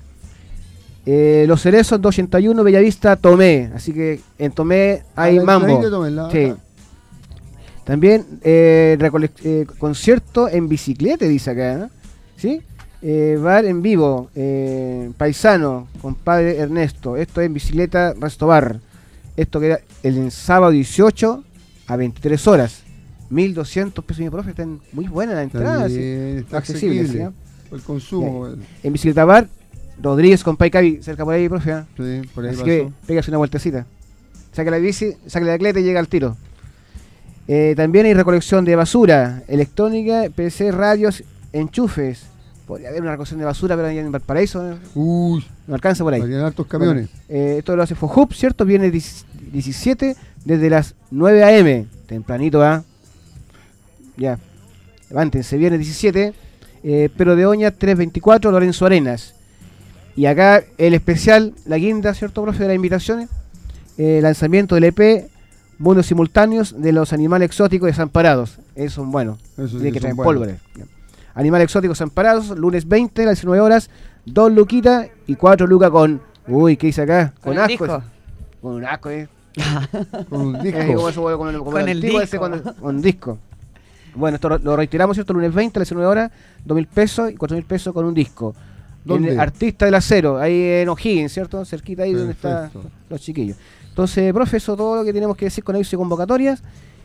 Los Cerezos 281, Bellavista, Tomé. Así que en Tomé hay mambo. Sí. También concierto en bicicleta, dice acá, ¿no? ¿Sí? Bar en vivo, paisano, compadre Ernesto. Esto es en bicicleta, Resto Bar. Esto queda el sábado 18 a 23 horas. 1.200 pesos, mi profe. Están muy buena la entrada. Está accesible, ¿sí? El consumo. En bicicleta Bar, Rodríguez con Paicavi, cerca por ahí, profe. Sí, por ahí. Así que pégase una vueltecita. Saque la bici, saque la atleta y llega al tiro. También hay recolección de basura, electrónica, PC, radios, enchufes. Podría haber una recolección de basura, pero allá en Valparaíso no alcanza por ahí. Habrían hartos camiones. Bueno, esto lo hace FOJUP, ¿cierto? Viene 17 desde las 9 a.m. Tempranito, ¿ah? Ya. Levántense, viene 17. Pero de Oña 324, Lorenzo Arenas. Y acá el especial, la guinda, ¿cierto, profe? De las invitaciones. Lanzamiento del EP Vuelos simultáneos de los animales exóticos desamparados. Eso es bueno. Tiene que traer pólvora. Animales exóticos desamparados, lunes 20 a las 19 horas, 2 luquitas y 4 lucas con... Uy, ¿qué dice acá? Con asco. disco. Con un asco, Con un disco. Con el disco. Con disco. Bueno, esto lo reiteramos, ¿cierto? Lunes 20 a las 19 horas, 2.000 pesos y 4.000 pesos con un disco. ¿Dónde? El Artista del Acero, ahí en O'Higgins, ¿cierto? Cerquita ahí donde están los chiquillos. Entonces, profe, eso todo lo que tenemos que decir con aviso y convocatorias.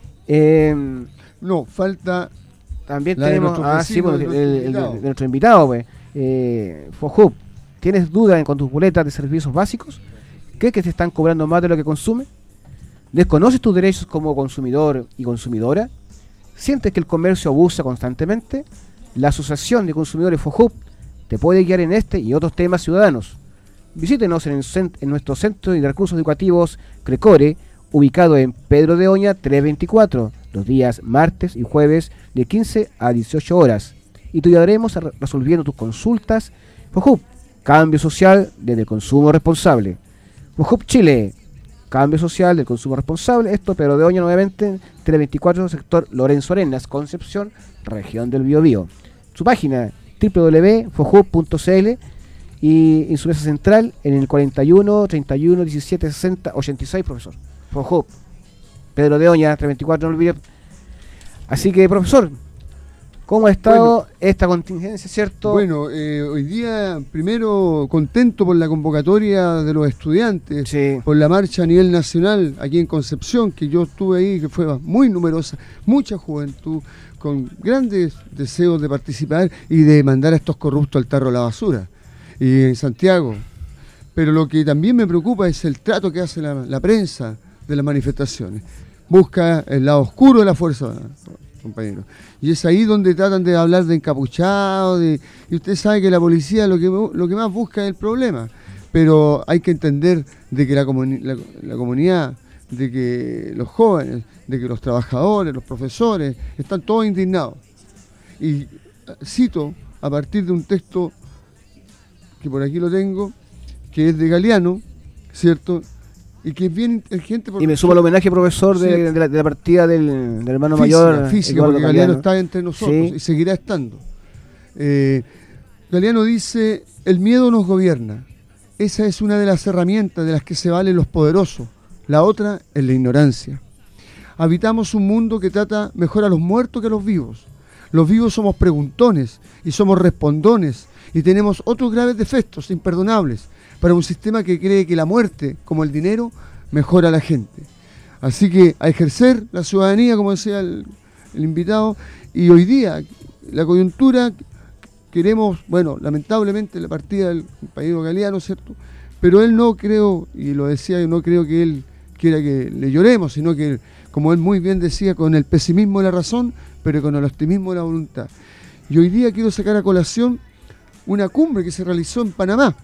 No, falta... También la tenemos de nuestro invitado, pues. FOJUP, ¿tienes dudas con tus boletas de servicios básicos? ¿Crees que te están cobrando más de lo que consume? ¿Desconoces tus derechos como consumidor y consumidora? ¿Sientes que el comercio abusa constantemente? La Asociación de Consumidores FOJUP te puede guiar en este y otros temas ciudadanos. Visítenos en nuestro Centro de Recursos Educativos CRECORE, ubicado en Pedro de Oña 324, los días martes y jueves de 15 a 18 horas. Y te ayudaremos resolviendo tus consultas. FOJUP, cambio social desde el consumo responsable. FOJUP Chile, cambio social del consumo responsable. Esto, Pedro de Oña nuevamente, 324, sector Lorenzo Arenas, Concepción, región del Biobío. Su página www.fojup.cl y en su mesa central en el 41 31 17 60 86, profesor. FOJUP, Pedro de Oña, 324, no olvide. Así que, profesor, ¿cómo ha estado esta contingencia, cierto? Bueno, hoy día, primero, contento por la convocatoria de los estudiantes, Sí. por la marcha a nivel nacional aquí en Concepción, que yo estuve ahí, que fue muy numerosa, mucha juventud, con grandes deseos de participar y de mandar a estos corruptos al tarro de la basura. Y en Santiago. Pero lo que también me preocupa es el trato que hace la prensa de las manifestaciones. Busca el lado oscuro de la fuerza, compañeros. Y es ahí donde tratan de hablar de encapuchados, y usted sabe que la policía lo que más busca es el problema. Pero hay que entender de que la comunidad, de que los jóvenes, de que los trabajadores, los profesores, están todos indignados. Y cito a partir de un texto que por aquí lo tengo, que es de Galeano, ¿cierto? Y que es bien inteligente. Y me sumo al homenaje, profesor, Sí. de la partida del hermano Física, mayor. física, Eduardo porque Galeano está entre nosotros, Sí. y seguirá estando. Galeano dice, el miedo nos gobierna. Esa es una de las herramientas de las que se valen los poderosos. La otra es la ignorancia. Habitamos un mundo que trata mejor a los muertos que a los vivos. Los vivos somos preguntones y somos respondones y tenemos otros graves defectos imperdonables para un sistema que cree que la muerte, como el dinero, mejora a la gente. Así que a ejercer la ciudadanía, como decía el invitado, y hoy día la coyuntura, queremos, bueno, lamentablemente la partida del compañero Galeano, ¿cierto? Pero él no creo, y lo decía, yo no creo que él quiera que le lloremos, sino que, como él muy bien decía, con el pesimismo de la razón, pero con el optimismo de la voluntad. Y hoy día quiero sacar a colación una cumbre que se realizó en Panamá,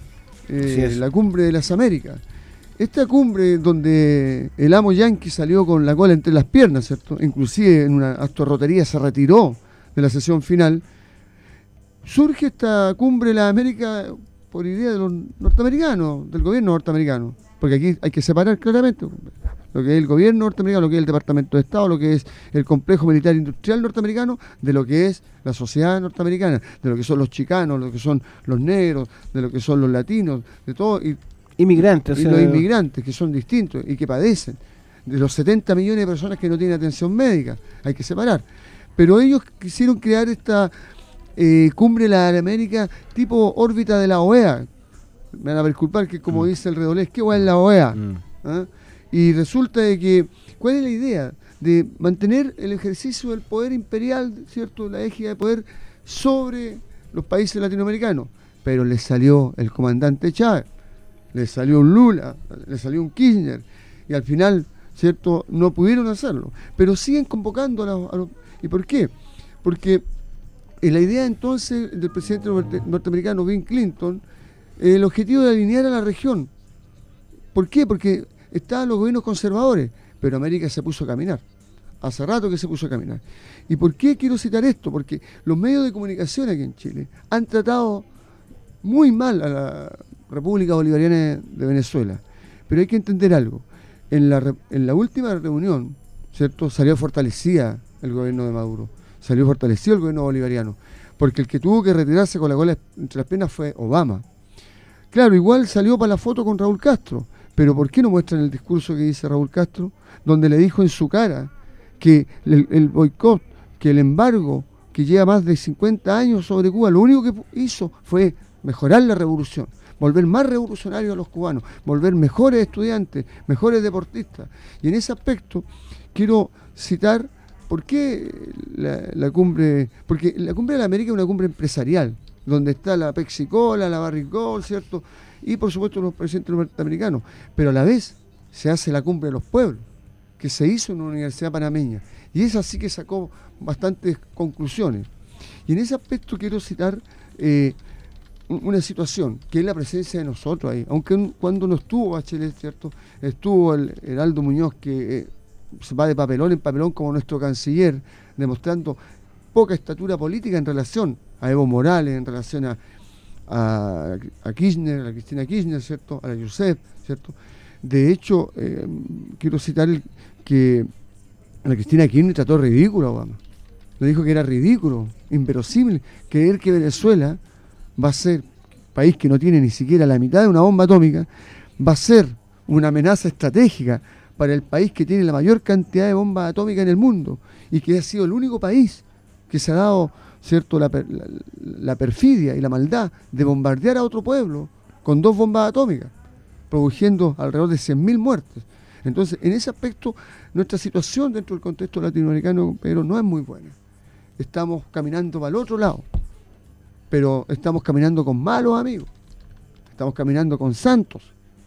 la cumbre de las Américas. Esta cumbre donde el amo yanqui salió con la cola entre las piernas, ¿cierto? Inclusive en una astorrotería se retiró de la sesión final. Surge esta cumbre de las Américas por idea de los norteamericanos, del gobierno norteamericano, porque aquí hay que separar claramente lo que es el gobierno norteamericano, lo que es el Departamento de Estado, lo que es el complejo militar industrial norteamericano, de lo que es la sociedad norteamericana, de lo que son los chicanos, de lo que son los negros, de lo que son los latinos, de todo, y inmigrantes, y los inmigrantes que son distintos y que padecen, de los 70 millones de personas que no tienen atención médica, hay que separar. Pero ellos quisieron crear esta cumbre de la América tipo órbita de la OEA. Me van a disculpar que como dice el Redolés, ¿qué es la OEA? ¿Ah? Y resulta de que, ¿cuál es la idea? De mantener el ejercicio del poder imperial, ¿cierto? La égida de poder sobre los países latinoamericanos. Pero les salió el comandante Chávez, le salió un Lula, le salió un Kirchner, y al final, ¿cierto?, no pudieron hacerlo. Pero siguen convocando a los... ¿Y por qué? Porque la idea entonces del presidente norteamericano Bill Clinton, el objetivo de alinear a la región. ¿Por qué? Porque estaban los gobiernos conservadores, pero América se puso a caminar. Hace rato que se puso a caminar. ¿Y por qué quiero citar esto? Porque los medios de comunicación aquí en Chile han tratado muy mal a la República Bolivariana de Venezuela. Pero hay que entender algo. en la última reunión, ¿cierto?, salió fortalecida el gobierno de Maduro, salió fortalecido el gobierno bolivariano, porque el que tuvo que retirarse con la cola entre las piernas fue Obama. Claro, igual salió para la foto con Raúl Castro, pero ¿por qué no muestran el discurso que dice Raúl Castro, donde le dijo en su cara que el boicot, que el embargo que lleva más de 50 años sobre Cuba, lo único que hizo fue mejorar la revolución, volver más revolucionarios a los cubanos, volver mejores estudiantes, mejores deportistas? Y en ese aspecto quiero citar por qué la cumbre, porque la cumbre de la América es una cumbre empresarial, donde está la Pepsi Cola, la Barrick Gold, ¿cierto?, y por supuesto los presidentes norteamericanos, pero a la vez se hace la cumbre de los pueblos, que se hizo en una universidad panameña, y esa sí que sacó bastantes conclusiones. Y en ese aspecto quiero citar una situación, que es la presencia de nosotros ahí, aunque cuando no estuvo Bachelet, ¿cierto?, estuvo el Heraldo Muñoz, que se va de papelón en papelón como nuestro canciller, demostrando poca estatura política en relación a Evo Morales, en relación a Kirchner, a Cristina Kirchner, ¿cierto?, a la Youssef, ¿cierto? De hecho, quiero citar que la Cristina Kirchner trató ridículo a Obama. Le dijo que era ridículo, inverosímil, creer que Venezuela va a ser, país que no tiene ni siquiera la mitad de una bomba atómica, va a ser una amenaza estratégica para el país que tiene la mayor cantidad de bombas atómicas en el mundo y que ha sido el único país que se ha dado, ¿cierto?, la perfidia y la maldad de bombardear a otro pueblo con 2 bombas atómicas, produciendo alrededor de 100.000 muertes. Entonces, en ese aspecto, nuestra situación dentro del contexto latinoamericano, pero no es muy buena. Estamos caminando para el otro lado, pero estamos caminando con malos amigos, estamos caminando con Santos,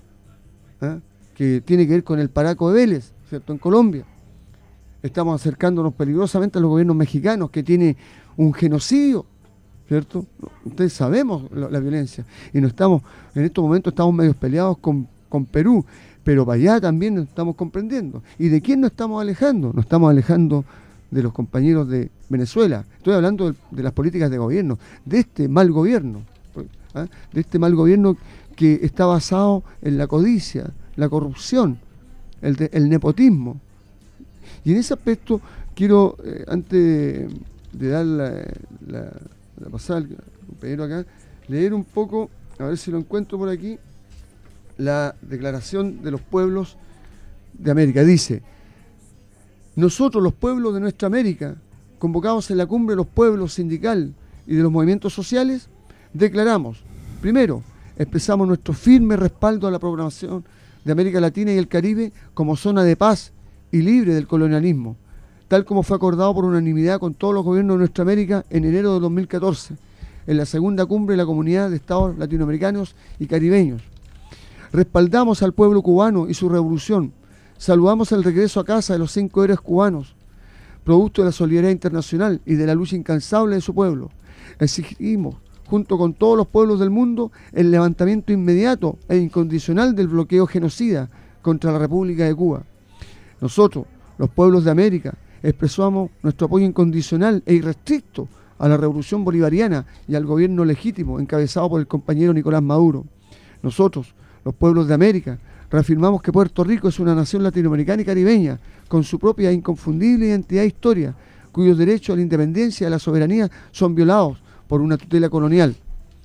que tiene que ver con el Paraco de Vélez, ¿cierto?, en Colombia. Estamos acercándonos peligrosamente a los gobiernos mexicanos, que tiene un genocidio, ¿cierto? Ustedes sabemos la violencia, y en estos momentos estamos medio peleados con Perú, pero para allá también nos estamos comprendiendo. ¿Y de quién nos estamos alejando? Nos estamos alejando de los compañeros de Venezuela. Estoy hablando de las políticas de gobierno, de este mal gobierno, de este mal gobierno que está basado en la codicia, la corrupción, el nepotismo. Y en ese aspecto quiero, antes de dar la pasada al compañero acá, leer un poco, a ver si lo encuentro por aquí, la Declaración de los Pueblos de América. Dice: nosotros, los pueblos de nuestra América, convocados en la cumbre de los pueblos sindical y de los movimientos sociales, declaramos, primero, expresamos nuestro firme respaldo a la programación de América Latina y el Caribe como zona de paz y libre del colonialismo, tal como fue acordado por unanimidad con todos los gobiernos de nuestra América en enero de 2014, en la segunda cumbre de la Comunidad de Estados Latinoamericanos y Caribeños. Respaldamos al pueblo cubano y su revolución. Saludamos el regreso a casa de los 5 héroes cubanos, producto de la solidaridad internacional y de la lucha incansable de su pueblo. Exigimos, junto con todos los pueblos del mundo, el levantamiento inmediato e incondicional del bloqueo genocida contra la República de Cuba. Nosotros, los pueblos de América, expresamos nuestro apoyo incondicional e irrestricto a la revolución bolivariana y al gobierno legítimo encabezado por el compañero Nicolás Maduro. Nosotros, los pueblos de América, reafirmamos que Puerto Rico es una nación latinoamericana y caribeña, con su propia e inconfundible identidad e historia, cuyos derechos a la independencia y a la soberanía son violados por una tutela colonial.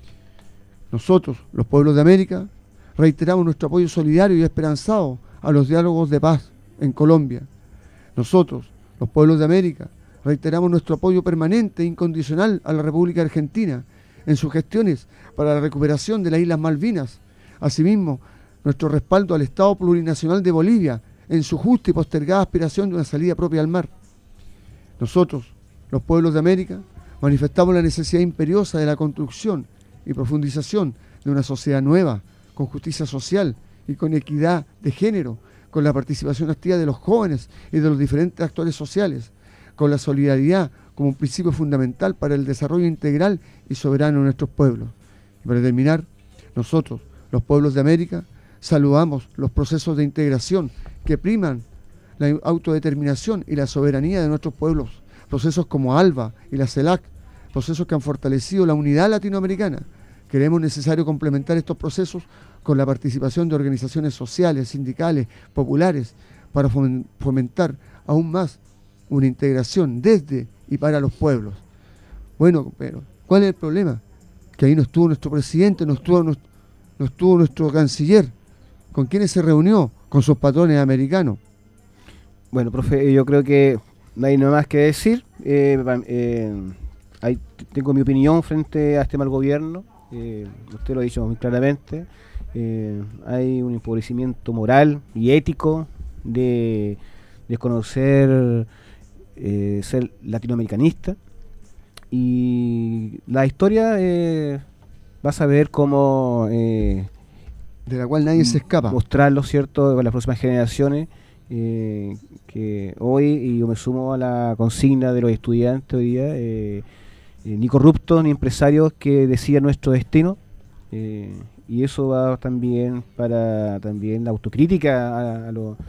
Nosotros, los pueblos de América, reiteramos nuestro apoyo solidario y esperanzado a los diálogos de paz en Colombia. Nosotros, los pueblos de América, reiteramos nuestro apoyo permanente e incondicional a la República Argentina en sus gestiones para la recuperación de las Islas Malvinas. Asimismo, nuestro respaldo al Estado plurinacional de Bolivia en su justa y postergada aspiración de una salida propia al mar. Nosotros, los pueblos de América, manifestamos la necesidad imperiosa de la construcción y profundización de una sociedad nueva, con justicia social y con equidad de género, con la participación activa de los jóvenes y de los diferentes actores sociales, con la solidaridad como un principio fundamental para el desarrollo integral y soberano de nuestros pueblos. Y para terminar, nosotros, los pueblos de América, saludamos los procesos de integración que priman la autodeterminación y la soberanía de nuestros pueblos, procesos como ALBA y la CELAC, procesos que han fortalecido la unidad latinoamericana, Creemos necesario complementar estos procesos con la participación de organizaciones sociales, sindicales, populares, para fomentar aún más una integración desde y para los pueblos. Bueno, pero ¿cuál es el problema? Que ahí no estuvo nuestro presidente, no estuvo nuestro canciller. ¿Con quiénes se reunió? Con sus patrones americanos. Bueno, profe, yo creo que no hay nada más que decir. Ahí tengo mi opinión frente a este mal gobierno. Usted lo ha dicho muy claramente. Hay un empobrecimiento moral y ético de desconocer ser latinoamericanista. Y la historia va a saber cómo... de la cual nadie se escapa. Mostrarlo, ¿cierto?, a las próximas generaciones. Que hoy, y yo me sumo a la consigna de los estudiantes hoy día, ni corruptos ni empresarios que decidan nuestro destino, y eso va también para también la autocrítica a los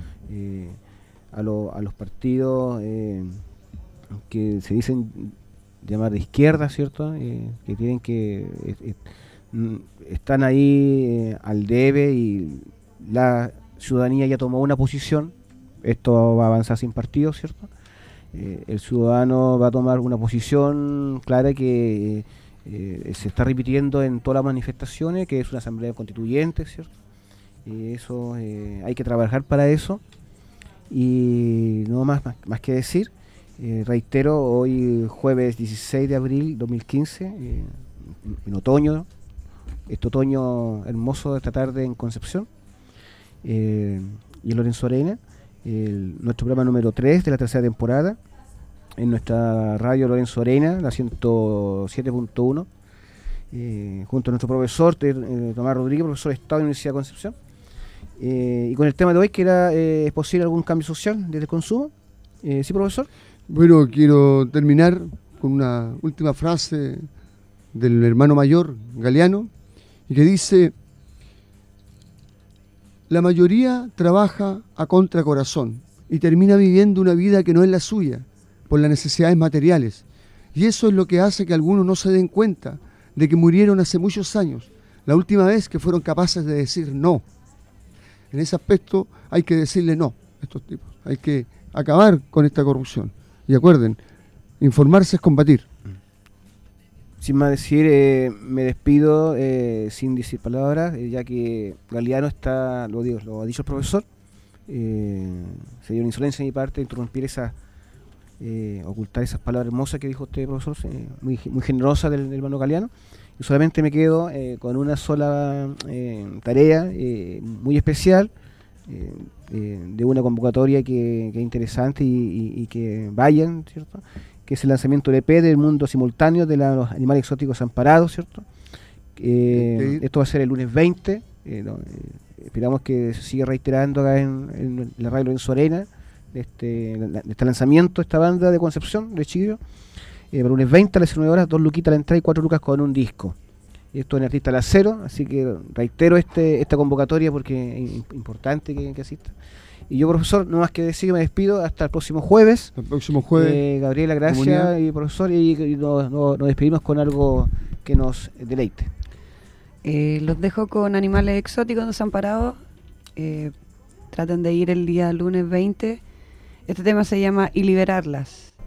partidos que se dicen llamar de izquierda, ¿cierto? Que tienen que están ahí al debe, y la ciudadanía ya tomó una posición. Esto va a avanzar sin partido, ¿cierto? El ciudadano va a tomar una posición clara que se está repitiendo en todas las manifestaciones, que es una asamblea constituyente, ¿cierto? Eso hay que trabajar para eso. Y no más que decir. Reitero, hoy jueves 16 de abril 2015, en otoño, este otoño hermoso de esta tarde en Concepción, y en Lorenzo Arena, nuestro programa número 3 de la tercera temporada, en nuestra radio Lorenzo Arena, la 107.1, junto a nuestro profesor Tomás Rodríguez, profesor de Estado de la Universidad de Concepción, y con el tema de hoy, que era, ¿es posible algún cambio social desde el consumo? ¿Sí, profesor? Bueno, quiero terminar con una última frase del hermano mayor, Galeano, y que dice: la mayoría trabaja a contracorazón y termina viviendo una vida que no es la suya por las necesidades materiales. Y eso es lo que hace que algunos no se den cuenta de que murieron hace muchos años, la última vez que fueron capaces de decir no. En ese aspecto hay que decirle no a estos tipos. Hay que acabar con esta corrupción. Y acuerden, informarse es combatir. Sin más decir, me despido sin decir palabras, ya que Galeano está, lo ha dicho el profesor. Sería una insolencia de mi parte interrumpir ocultar esas palabras hermosas que dijo usted, profesor, muy generosa del hermano Galeano. Y solamente me quedo con una sola tarea muy especial, de una convocatoria que es interesante y que vayan, ¿cierto?, que es el lanzamiento del EP del mundo simultáneo de los animales exóticos amparados, ¿cierto? Esto va a ser el lunes 20, esperamos que se siga reiterando acá en la radio Lorenzo Arena, este lanzamiento de esta banda de Concepción, de Chile, el lunes 20 a las 19 horas, 2 luquitas a la entrada y 4 lucas con un disco. Esto en Artista La Cero, así que reitero esta convocatoria porque es importante que asista. Y yo, profesor, no más que decir, me despido hasta el próximo jueves. El próximo jueves. Gabriela, gracias, y profesor, y nos despedimos con algo que nos deleite. Los dejo con Animales Exóticos Desamparados. Traten de ir el día lunes 20. Este tema se llama Y Liberarlas.